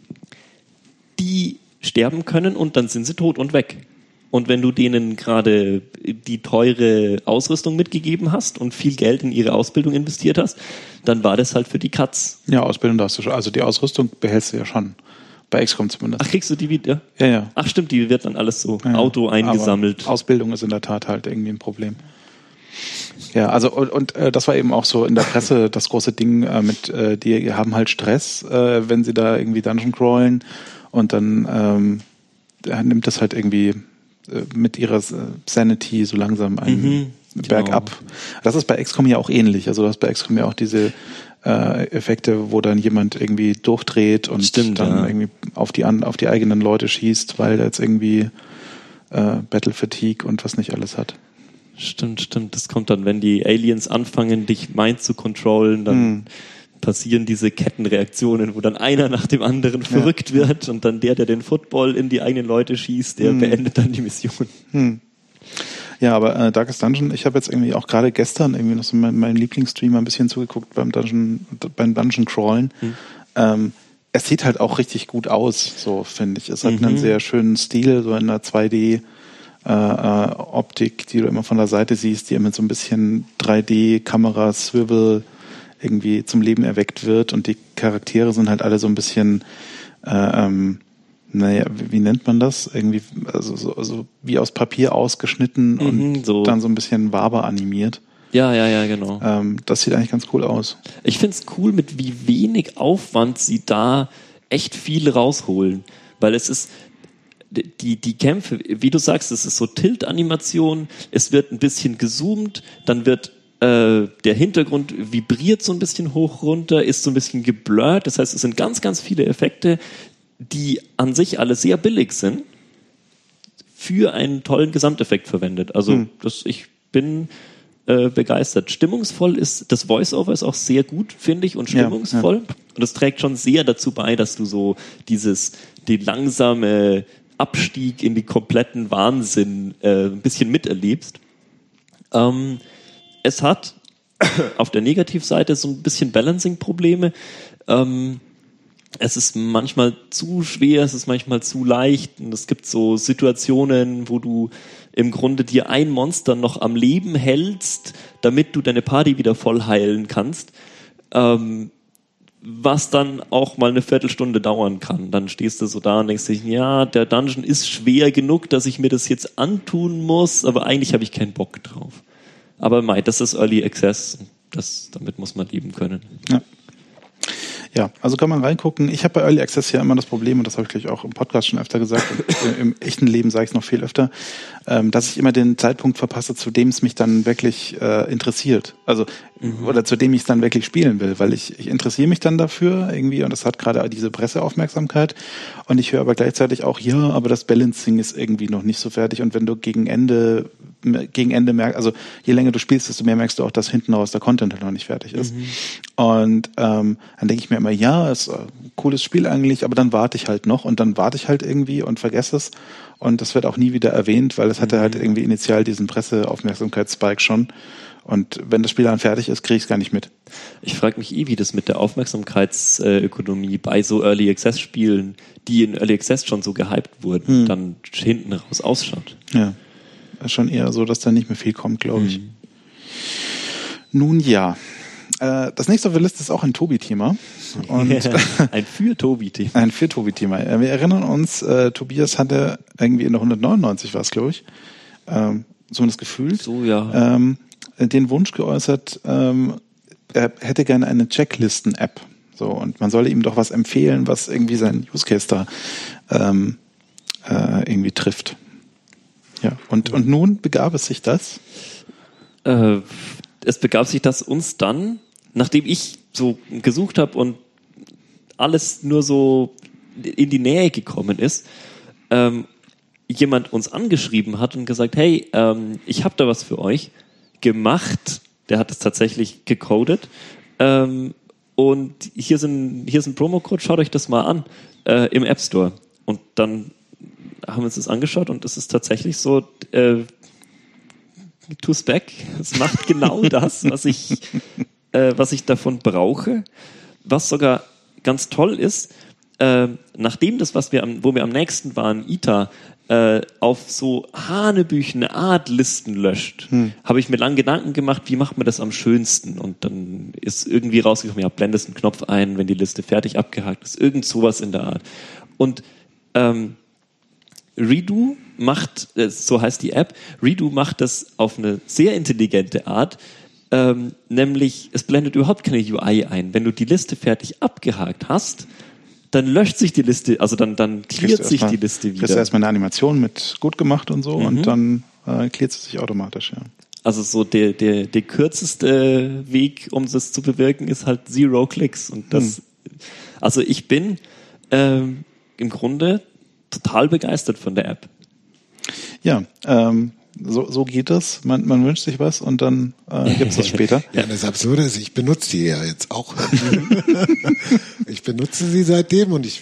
die sterben können und dann sind sie tot und weg. Und wenn du denen gerade die teure Ausrüstung mitgegeben hast und viel Geld in ihre Ausbildung investiert hast, dann war das halt für die Katz. Ja, Ausbildung darfst du schon. Also die Ausrüstung behältst du ja schon. Bei XCOM zumindest. Ach, kriegst du die wieder? Ja. Ach stimmt, die wird dann alles so Auto eingesammelt. Aber Ausbildung ist in der Tat halt irgendwie ein Problem. Ja, also und das war eben auch so in der Presse das große Ding die haben halt Stress, wenn sie da irgendwie Dungeon crawlen und dann nimmt das halt irgendwie mit ihrer Sanity so langsam einen Bergab. Das ist bei XCOM ja auch ähnlich. Also du hast bei XCOM ja auch diese Effekte, wo dann jemand irgendwie durchdreht und dann irgendwie auf die eigenen Leute schießt, weil er jetzt irgendwie Battle Fatigue und was nicht alles hat. Stimmt. Das kommt dann, wenn die Aliens anfangen, dich mind zu controllen, dann passieren diese Kettenreaktionen, wo dann einer nach dem anderen verrückt wird und dann der den Football in die eigenen Leute schießt, der beendet dann die Mission. Ja, aber Darkest Dungeon, ich habe jetzt irgendwie auch gerade gestern irgendwie noch so meinem Lieblingsstreamer ein bisschen zugeguckt beim Dungeon Crawlen. Es sieht halt auch richtig gut aus, so finde ich. Es hat einen sehr schönen Stil, so in einer 2D Optik, die du immer von der Seite siehst, die immer mit so ein bisschen 3D-Kamera-Swivel irgendwie zum Leben erweckt wird und die Charaktere sind halt alle so ein bisschen wie nennt man das? Irgendwie, also so wie aus Papier ausgeschnitten und so. Dann so ein bisschen Waber animiert. Ja, genau. Das sieht eigentlich ganz cool aus. Ich finde es cool, mit wie wenig Aufwand sie da echt viel rausholen. Weil es ist, die Kämpfe, wie du sagst, es ist so Tilt-Animation, es wird ein bisschen gezoomt, dann wird der Hintergrund vibriert so ein bisschen hoch runter, ist so ein bisschen geblurrt. Das heißt, es sind ganz, ganz viele Effekte, die an sich alle sehr billig sind, für einen tollen Gesamteffekt verwendet. Also ich bin begeistert. Stimmungsvoll ist, das Voice-Over ist auch sehr gut, finde ich, und stimmungsvoll. Ja. Und das trägt schon sehr dazu bei, dass du so den langsame Abstieg in die kompletten Wahnsinn ein bisschen miterlebst. Es hat auf der Negativseite so ein bisschen Balancing-Probleme. Es ist manchmal zu schwer, es ist manchmal zu leicht und es gibt so Situationen, wo du im Grunde dir ein Monster noch am Leben hältst, damit du deine Party wieder voll heilen kannst, was dann auch mal eine Viertelstunde dauern kann. Dann stehst du so da und denkst dich, ja, der Dungeon ist schwer genug, dass ich mir das jetzt antun muss, aber eigentlich habe ich keinen Bock drauf. Aber das ist Early Access, damit muss man leben können. Ja, also kann man reingucken. Ich habe bei Early Access ja immer das Problem, und das habe ich gleich auch im Podcast schon öfter gesagt, und im echten Leben sage ich es noch viel öfter, dass ich immer den Zeitpunkt verpasse, zu dem es mich dann wirklich interessiert. Also oder zu dem ich es dann wirklich spielen will, weil ich interessiere mich dann dafür irgendwie und es hat gerade diese Presseaufmerksamkeit und ich höre aber gleichzeitig auch, ja, aber das Balancing ist irgendwie noch nicht so fertig und wenn du gegen Ende merkst, also je länger du spielst, desto mehr merkst du auch, dass hinten raus der Content halt noch nicht fertig ist. Und dann denke ich mir immer, ja, ist ein cooles Spiel eigentlich, aber dann warte ich halt noch und dann warte ich halt irgendwie und vergesse es und das wird auch nie wieder erwähnt, weil es hatte halt irgendwie initial diesen Presseaufmerksamkeitsspike schon. Und wenn das Spiel dann fertig ist, kriege ich es gar nicht mit. Ich frage mich wie das mit der Aufmerksamkeitsökonomie bei so Early Access Spielen, die in Early Access schon so gehypt wurden, dann hinten raus ausschaut. Ja, ist schon eher so, dass da nicht mehr viel kommt, glaube ich. Nun ja. Das nächste auf der Liste ist auch ein Tobi-Thema. Ein Für-Tobi-Thema. Ein Für-Tobi-Thema. Wir erinnern uns, Tobias hatte irgendwie in der 199 war es, glaube ich, zumindest gefühlt. So, ja. Den Wunsch geäußert, er hätte gerne eine Checklisten-App. So, und man solle ihm doch was empfehlen, was irgendwie seinen Use Case da irgendwie trifft. Ja, und nun begab es sich das? Es begab sich das uns dann, nachdem ich so gesucht habe und alles nur so in die Nähe gekommen ist, jemand uns angeschrieben hat und gesagt, hey, ich habe da was für euch gemacht. Der hat es tatsächlich gecodet. Und hier ist ein Promocode, schaut euch das mal an im App Store. Und dann haben wir uns das angeschaut und es ist tatsächlich so, To-Spec, es macht genau das, was ich davon brauche. Was sogar ganz toll ist, nachdem das, wo wir am nächsten waren, ITA, auf so hanebüchene Art Listen löscht, habe ich mir lang Gedanken gemacht, wie macht man das am schönsten? Und dann ist irgendwie rausgekommen, ja, blendest einen Knopf ein, wenn die Liste fertig abgehakt ist, irgend sowas in der Art. Und Redo macht, so heißt die App, Redo macht das auf eine sehr intelligente Art, nämlich es blendet überhaupt keine UI ein. Wenn du die Liste fertig abgehakt hast, dann löscht sich die Liste, also dann cleart sich die Liste wieder. Kriegst du erstmal eine Animation mit gut gemacht und so und dann cleart sie sich automatisch, ja. Also so der kürzeste Weg, um das zu bewirken, ist halt 0 Klicks. Und das, also ich bin im Grunde total begeistert von der App. Ja, so geht es. Man wünscht sich was und dann gibt es das später. Ja, das Absurde ist, ich benutze die ja jetzt auch. Ich benutze sie seitdem und ich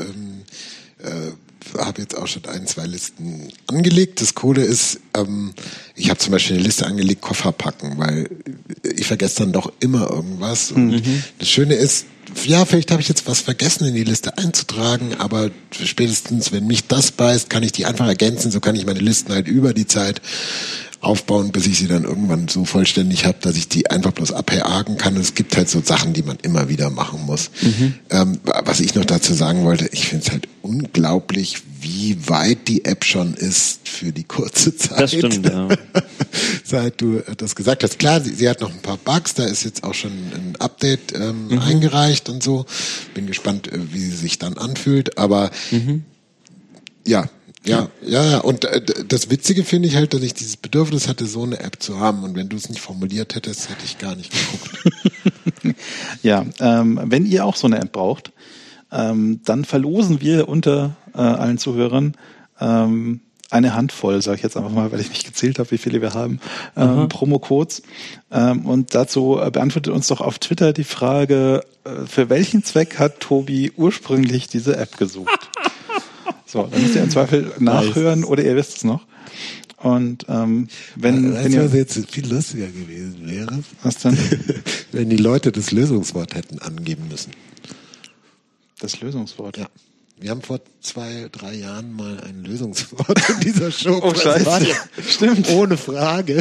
habe jetzt auch schon 1-2 Listen angelegt. Das Coole ist, ich habe zum Beispiel eine Liste angelegt, Koffer packen, weil ich vergesse dann doch immer irgendwas. Und das Schöne ist, ja, vielleicht habe ich jetzt was vergessen in die Liste einzutragen, aber spätestens, wenn mich das beißt, kann ich die einfach ergänzen. So kann ich meine Listen halt über die Zeit aufbauen, bis ich sie dann irgendwann so vollständig habe, dass ich die einfach bloß abhaken kann. Und es gibt halt so Sachen, die man immer wieder machen muss. Was ich noch dazu sagen wollte, ich finde es halt unglaublich, wie weit die App schon ist für die kurze Zeit. Das stimmt, ja. Seit du das gesagt hast. Klar, sie hat noch ein paar Bugs, da ist jetzt auch schon ein Update eingereicht und so. Bin gespannt, wie sie sich dann anfühlt, aber ja. Und das Witzige finde ich halt, dass ich dieses Bedürfnis hatte, so eine App zu haben. Und wenn du es nicht formuliert hättest, hätte ich gar nicht geguckt. Ja, wenn ihr auch so eine App braucht, dann verlosen wir unter allen Zuhörern eine Handvoll, sage ich jetzt einfach mal, weil ich nicht gezählt habe, wie viele wir haben, Promo-Codes. Und dazu beantwortet uns doch auf Twitter die Frage, für welchen Zweck hat Tobi ursprünglich diese App gesucht? So, dann müsst ihr im Zweifel nachhören oder ihr wisst es noch. Und wenn ihr jetzt viel lustiger gewesen wäre, was denn? Wenn die Leute das Lösungswort hätten angeben müssen. Das Lösungswort? Ja. Wir haben vor 2-3 Jahren mal ein Lösungswort in dieser Show. Oh, Scheiße. Stimmt. Ohne Frage.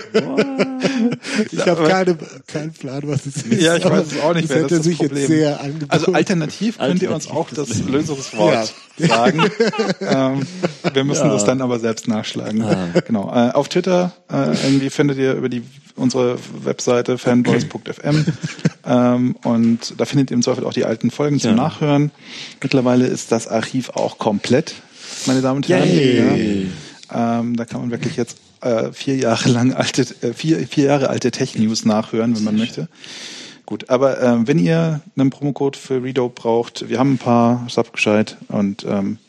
Ich habe keinen Plan, was es ist. Ja, ich weiß es auch nicht mehr. Das hätte sich jetzt sehr angeboten. Also alternativ könnt ihr uns auch das Lösungswort sagen. Wir müssen das dann aber selbst nachschlagen. Genau. Auf Twitter irgendwie findet ihr über unsere Webseite fanboys.fm und da findet ihr im Zweifel auch die alten Folgen zum Nachhören. Mittlerweile ist das Archiv auch komplett, meine Damen und Herren. Da kann man wirklich jetzt 4 Jahre alte Tech-News nachhören, wenn man möchte. Gut, aber wenn ihr einen Promocode für Redo braucht, wir haben ein paar, sagt Bescheid und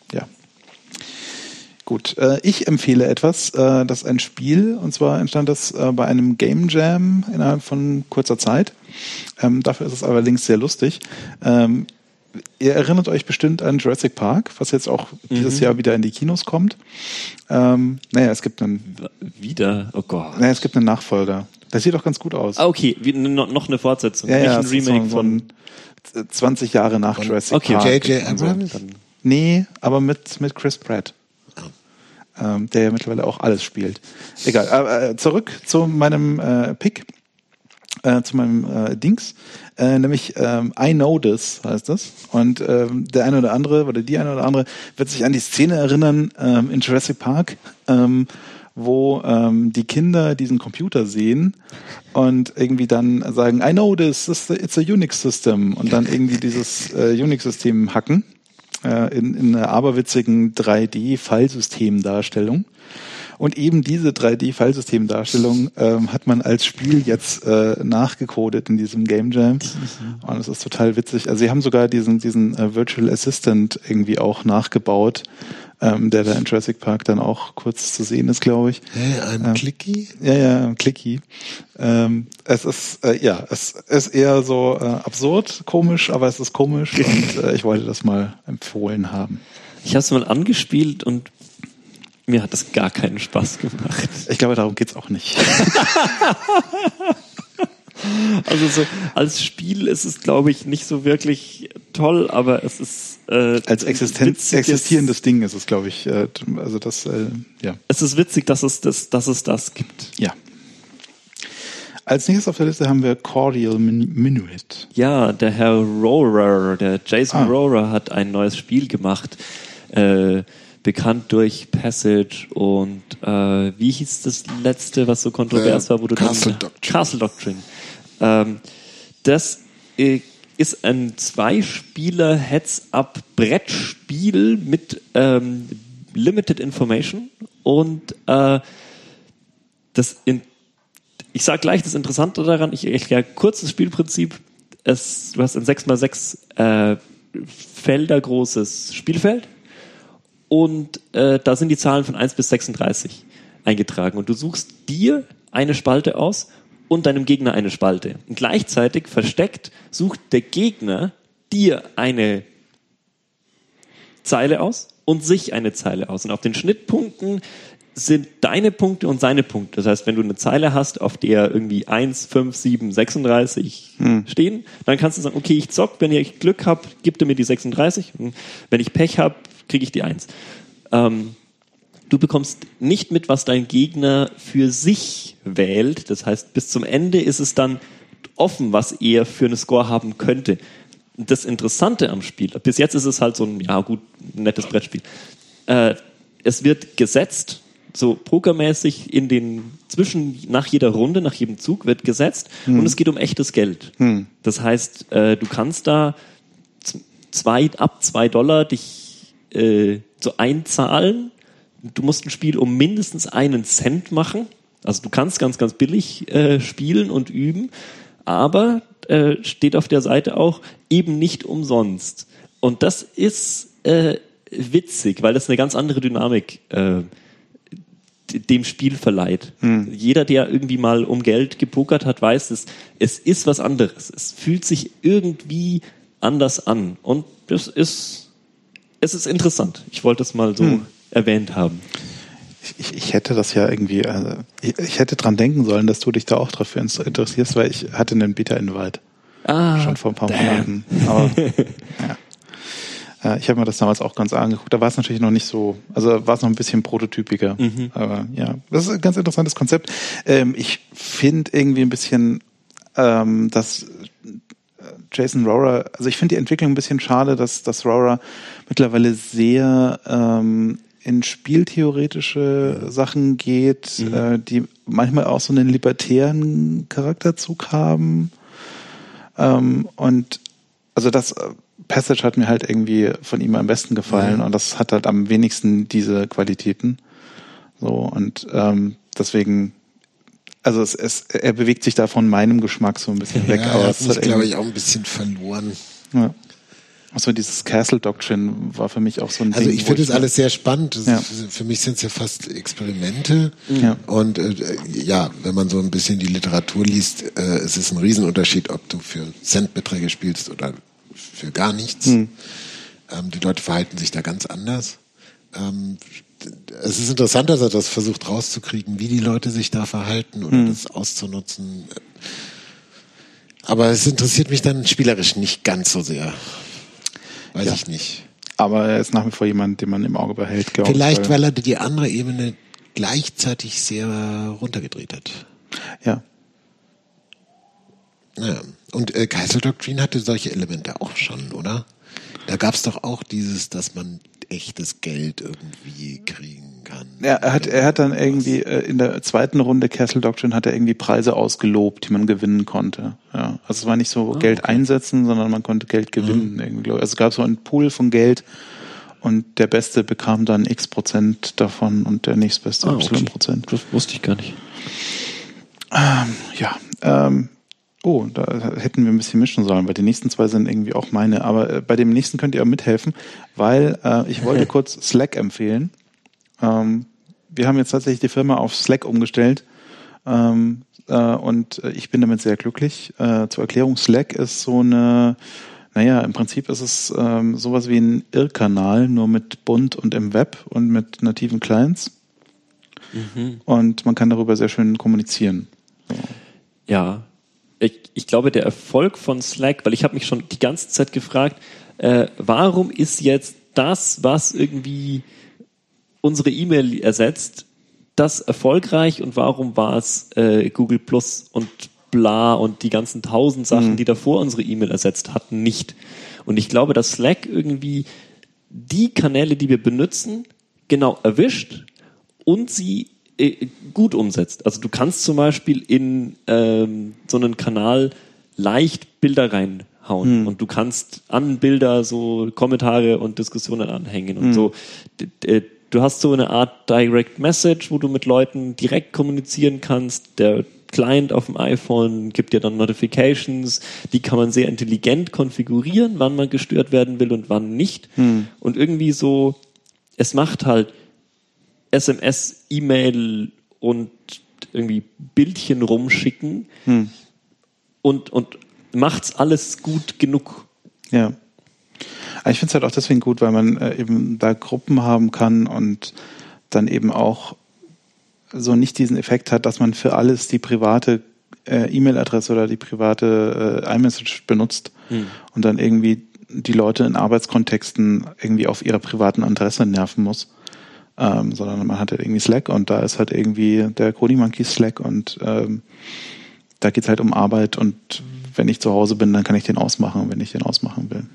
Gut, ich empfehle etwas, das ist ein Spiel, und zwar entstand das bei einem Game Jam innerhalb von kurzer Zeit. Dafür ist es allerdings sehr lustig. Ihr erinnert euch bestimmt an Jurassic Park, was jetzt auch dieses Jahr wieder in die Kinos kommt. Es gibt einen... Wieder? Oh Gott. Es gibt einen Nachfolger. Das sieht doch ganz gut aus. Ah, okay, noch eine Fortsetzung. Ja, nicht ein Remake von 20 Jahre nach Jurassic Park. J.J. Abrams? Nee, aber mit Chris Pratt. Der ja mittlerweile auch alles spielt. Egal, aber zurück zu meinem Pick, zu meinem Dings, nämlich I Know This heißt das. Und der eine oder andere oder die eine oder andere wird sich an die Szene erinnern in Jurassic Park, wo die Kinder diesen Computer sehen und irgendwie dann sagen, I know this, it's a Unix system, und dann irgendwie dieses Unix-System hacken. In einer aberwitzigen 3D-Fallsystemdarstellung. Und eben diese 3D-Fallsystemdarstellung hat man als Spiel jetzt nachgecodet in diesem Game Jam. Und es ist total witzig. Also sie haben sogar diesen Virtual Assistant irgendwie auch nachgebaut, der da in Jurassic Park dann auch kurz zu sehen ist, glaube ich. Ein Clicky? Ja, Clicky. Es ist es ist eher so absurd, komisch, aber es ist komisch und ich wollte das mal empfohlen haben. Ich habe es mal angespielt und mir hat das gar keinen Spaß gemacht. Ich glaube, darum geht's auch nicht. Also so als Spiel ist es, glaube ich, nicht so wirklich toll, aber es ist als existierendes Ding ist es, glaube ich. Also das, ja. Es ist witzig, dass es das gibt. Ja. Als nächstes auf der Liste haben wir Cordial Minuet. Ja, der Herr Rohrer, der Jason Rohrer hat ein neues Spiel gemacht, bekannt durch Passage und wie hieß das letzte, was so kontrovers war, wo du Castle Doctrine. Castle Doctrine. Das ist ein 2-Spieler Heads-up-Brettspiel mit Limited Information und ich sage gleich das Interessante daran, ich erkläre kurz das Spielprinzip. Du hast ein 6x6 Felder großes Spielfeld und da sind die Zahlen von 1 bis 36 eingetragen und du suchst dir eine Spalte aus und deinem Gegner eine Spalte. Und gleichzeitig versteckt sucht der Gegner dir eine Zeile aus und sich eine Zeile aus. Und auf den Schnittpunkten sind deine Punkte und seine Punkte. Das heißt, wenn du eine Zeile hast, auf der irgendwie 1, 5, 7, 36 stehen, dann kannst du sagen, okay, ich zock, wenn ich Glück habe, gibt er mir die 36. Wenn ich Pech habe, kriege ich die 1. Du bekommst nicht mit, was dein Gegner für sich wählt. Das heißt, bis zum Ende ist es dann offen, was er für eine Score haben könnte. Das Interessante am Spiel, bis jetzt ist es halt so ein, nettes Brettspiel. Es wird gesetzt, so pokermäßig nach jeder Runde, nach jedem Zug wird gesetzt und es geht um echtes Geld. Das heißt, du kannst da ab $2 dich so einzahlen. Du musst ein Spiel um mindestens 1 Cent machen. Also du kannst ganz, ganz billig spielen und üben, aber steht auf der Seite auch eben nicht umsonst. Und das ist witzig, weil das eine ganz andere Dynamik dem Spiel verleiht. Jeder, der irgendwie mal um Geld gepokert hat, weiß, es ist was anderes. Es fühlt sich irgendwie anders an. Und es ist interessant. Ich wollte es mal so erwähnt haben. Ich hätte das ja irgendwie, ich hätte dran denken sollen, dass du dich da auch dafür interessierst, weil ich hatte einen Beta-Invite. Schon vor ein paar Monaten. Aber ja. Ich habe mir das damals auch ganz angeguckt. Da war es natürlich noch nicht so, also war es noch ein bisschen prototypiger. Aber ja, das ist ein ganz interessantes Konzept. Ich finde irgendwie ein bisschen, dass Jason Rohrer, also ich finde die Entwicklung ein bisschen schade, dass Rohrer mittlerweile sehr in spieltheoretische Sachen geht, die manchmal auch so einen libertären Charakterzug haben. Und also das Passage hat mir halt irgendwie von ihm am besten gefallen und das hat halt am wenigsten diese Qualitäten. So und deswegen, also er bewegt sich da von meinem Geschmack so ein bisschen weg. Aber das ist, glaube ich, auch ein bisschen verloren. Ja. Also dieses Castle Doctrine war für mich auch so ein Ding. Also ich finde das alles sehr spannend. Für mich sind es ja fast Experimente. Und wenn man so ein bisschen die Literatur liest, es ist ein Riesenunterschied, ob du für Centbeträge spielst oder für gar nichts. Die Leute verhalten sich da ganz anders. Es ist interessant, dass er das versucht rauszukriegen, wie die Leute sich da verhalten oder das auszunutzen. Aber es interessiert mich dann spielerisch nicht ganz so sehr. Weiß ich nicht. Aber er ist nach wie vor jemand, den man im Auge behält. Vielleicht, weil er die andere Ebene gleichzeitig sehr runtergedreht hat. Ja. Naja. Und Castle Doctrine hatte solche Elemente auch schon, oder? Da gab es doch auch dieses, dass man echtes Geld irgendwie kriegen kann. Ja, er hat dann irgendwie in der zweiten Runde Castle Doctrine hat er irgendwie Preise ausgelobt, die man gewinnen konnte. Ja, also es war nicht so Geld einsetzen, sondern man konnte Geld gewinnen. Irgendwie. Also es gab so einen Pool von Geld und der Beste bekam dann X% davon und der nächstbeste Y%. Das wusste ich gar nicht. Da hätten wir ein bisschen mischen sollen, weil die nächsten 2 sind irgendwie auch meine. Aber bei dem nächsten könnt ihr auch mithelfen, weil ich wollte kurz Slack empfehlen. Wir haben jetzt tatsächlich die Firma auf Slack umgestellt und ich bin damit sehr glücklich. Zur Erklärung, Slack ist so eine, im Prinzip ist es sowas wie ein Irrkanal, nur mit bunt und im Web und mit nativen Clients. Und man kann darüber sehr schön kommunizieren. So. Ja, ich glaube, der Erfolg von Slack, weil ich habe mich schon die ganze Zeit gefragt, warum ist jetzt das, was irgendwie unsere E-Mail ersetzt, das erfolgreich und warum war es Google Plus und bla und die ganzen 1000 Sachen, die davor unsere E-Mail ersetzt hatten, nicht. Und ich glaube, dass Slack irgendwie die Kanäle, die wir benutzen, genau erwischt und sie gut umsetzt. Also du kannst zum Beispiel in so einen Kanal leicht Bilder reinhauen und du kannst an Bilder so Kommentare und Diskussionen anhängen und so. Du hast so eine Art Direct Message, wo du mit Leuten direkt kommunizieren kannst. Der Client auf dem iPhone gibt dir dann Notifications, die kann man sehr intelligent konfigurieren, wann man gestört werden will und wann nicht. Und irgendwie so, es macht halt SMS, E-Mail und irgendwie Bildchen rumschicken und macht's alles gut genug. Ja. Ich finde es halt auch deswegen gut, weil man eben da Gruppen haben kann und dann eben auch so nicht diesen Effekt hat, dass man für alles die private E-Mail-Adresse oder die private iMessage benutzt und dann irgendwie die Leute in Arbeitskontexten irgendwie auf ihre privaten Adresse nerven muss. Sondern man hat halt irgendwie Slack und da ist halt irgendwie der Coding Monkey Slack und da geht es halt um Arbeit und wenn ich zu Hause bin, dann kann ich den ausmachen, wenn ich den ausmachen will.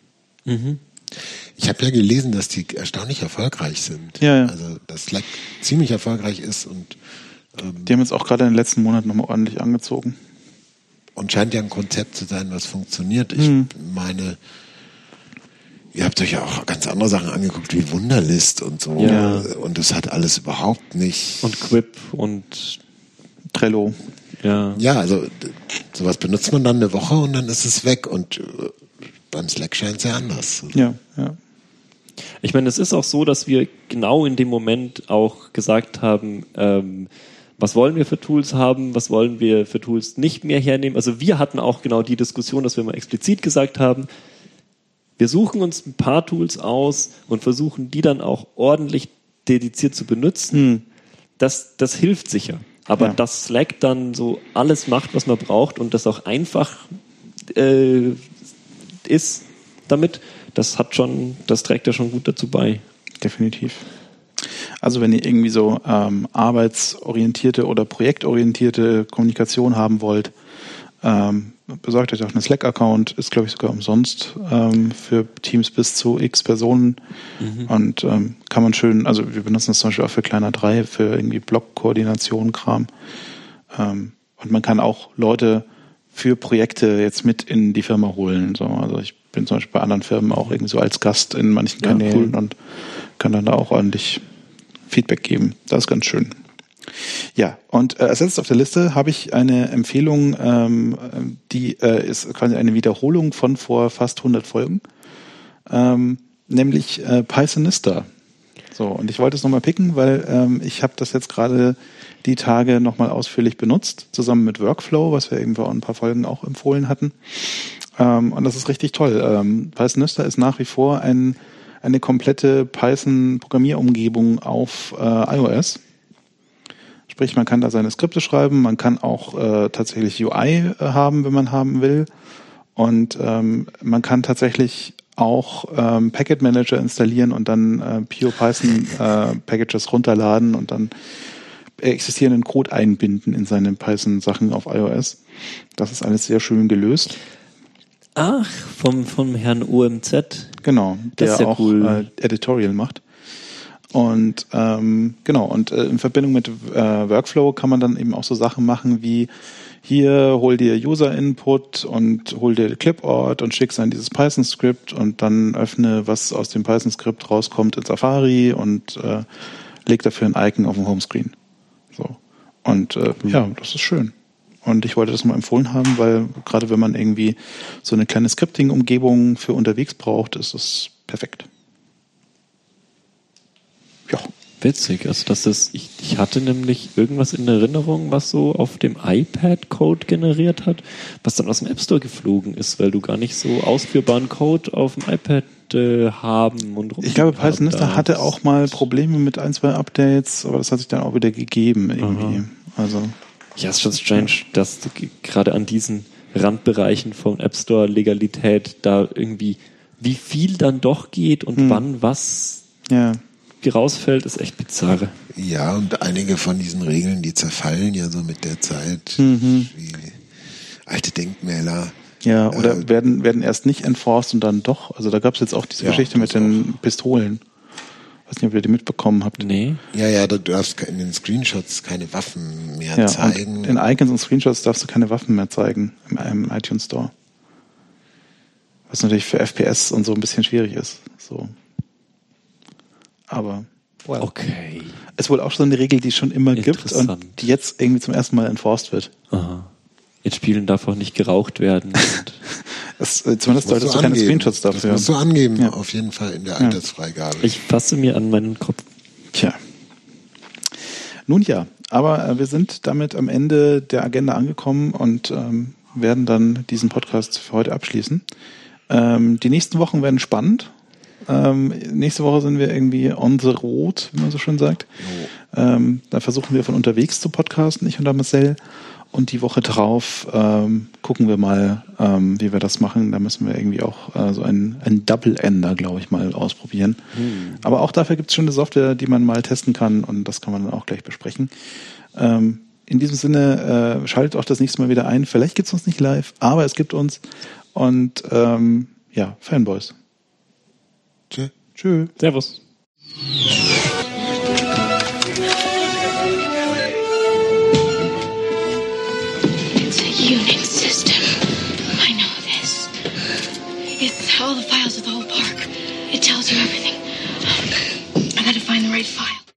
Ich habe ja gelesen, dass die erstaunlich erfolgreich sind. Ja. Also dass Slack ziemlich erfolgreich ist und die haben jetzt auch gerade in den letzten Monaten nochmal ordentlich angezogen. Und scheint ja ein Konzept zu sein, was funktioniert. Ich meine, ihr habt euch ja auch ganz andere Sachen angeguckt, wie Wunderlist und so. Ja. Und das hat alles überhaupt nicht. Und Quip und Trello. Ja. Ja, also sowas benutzt man dann eine Woche und dann ist es weg. Und beim Slack scheint es ja anders. Ja. Ich meine, es ist auch so, dass wir genau in dem Moment auch gesagt haben, was wollen wir für Tools haben, was wollen wir für Tools nicht mehr hernehmen. Also wir hatten auch genau die Diskussion, dass wir mal explizit gesagt haben, wir suchen uns ein paar Tools aus und versuchen, die dann auch ordentlich dediziert zu benutzen. Das hilft sicher. Aber dass Slack dann so alles macht, was man braucht und das auch einfach ist damit, das trägt ja schon gut dazu bei. Definitiv. Also wenn ihr irgendwie so arbeitsorientierte oder projektorientierte Kommunikation haben wollt, besorgt euch auch einen Slack-Account, ist glaube ich sogar umsonst für Teams bis zu x Personen und kann man schön, also wir benutzen das zum Beispiel auch für Kleiner 3, für irgendwie Blog-Koordination, Kram und man kann auch Leute für Projekte jetzt mit in die Firma holen. So. Also ich bin zum Beispiel bei anderen Firmen auch irgendwie so als Gast in manchen Kanälen und kann dann da auch ordentlich Feedback geben. Das ist ganz schön. Ja, und als letztes auf der Liste habe ich eine Empfehlung, die ist quasi eine Wiederholung von vor fast 100 Folgen, nämlich Pythonista. So, und ich wollte es nochmal picken, weil ich habe das jetzt gerade die Tage nochmal ausführlich benutzt, zusammen mit Workflow, was wir irgendwo in ein paar Folgen auch empfohlen hatten. Und das ist richtig toll. Pythonista ist nach wie vor eine komplette Python-Programmierumgebung auf iOS. Sprich, man kann da seine Skripte schreiben, man kann auch tatsächlich UI haben, wenn man haben will. Und man kann tatsächlich auch Packet Manager installieren und dann Pure Python Packages runterladen und dann existierenden Code einbinden in seine Python-Sachen auf iOS. Das ist alles sehr schön gelöst. Ach, vom Herrn OMZ. Genau, der ja auch cool. Editorial macht. Und in Verbindung mit Workflow kann man dann eben auch so Sachen machen wie hier hol dir User-Input und hol dir Clipboard und schick's an dieses Python-Skript und dann öffne, was aus dem Python-Skript rauskommt in Safari und leg dafür ein Icon auf dem Homescreen. So. Und ja, das ist schön. Und ich wollte das mal empfohlen haben, weil gerade wenn man irgendwie so eine kleine Scripting-Umgebung für unterwegs braucht, ist das perfekt. Ja. Witzig, also ich hatte nämlich irgendwas in Erinnerung, was so auf dem iPad Code generiert hat, was dann aus dem App Store geflogen ist, weil du gar nicht so ausführbaren Code auf dem iPad haben und ich glaube, Python Nista hatte auch mal Probleme mit 1, 2 Updates, aber das hat sich dann auch wieder gegeben irgendwie. Also ja, ist schon strange, dass gerade an diesen Randbereichen von App Store Legalität da irgendwie wie viel dann doch geht und wann was rausfällt, ist echt bizarre. Ja, und einige von diesen Regeln, die zerfallen ja so mit der Zeit, wie alte Denkmäler. Ja, oder werden erst nicht enforced und dann doch. Also da gab es jetzt auch diese Geschichte mit den Pistolen. Ich weiß nicht, ob ihr die mitbekommen habt. Nee. Ja, du darfst in den Screenshots keine Waffen mehr zeigen. Und in Icons und Screenshots darfst du keine Waffen mehr zeigen im iTunes Store. Was natürlich für FPS und so ein bisschen schwierig ist. So. Aber okay. Ist wohl auch so eine Regel, die es schon immer gibt und die jetzt irgendwie zum ersten Mal enforced wird. Aha. In Spielen darf auch nicht geraucht werden. Zumindest solltest du keine Screenshots dafür. Das musst du angeben, auf jeden Fall in der Altersfreigabe. Ich fasse mir an meinen Kopf. Tja. Nun ja, aber wir sind damit am Ende der Agenda angekommen und werden dann diesen Podcast für heute abschließen. Die nächsten Wochen werden spannend. Nächste Woche sind wir irgendwie on the road, wie man so schön sagt. Da versuchen wir von unterwegs zu podcasten, ich und der Marcel. Und die Woche drauf gucken wir mal, wie wir das machen. Da müssen wir irgendwie auch so ein Double-Ender, glaube ich, mal ausprobieren. Aber auch dafür gibt es schon eine Software, die man mal testen kann und das kann man dann auch gleich besprechen. In diesem Sinne, schaltet auch das nächste Mal wieder ein. Vielleicht gibt es uns nicht live, aber es gibt uns. Und ja, Fanboys. Tschö. Servus. It's a Unix system. I know this. It's all the files of the whole park. It tells you everything. I gotta find the right file.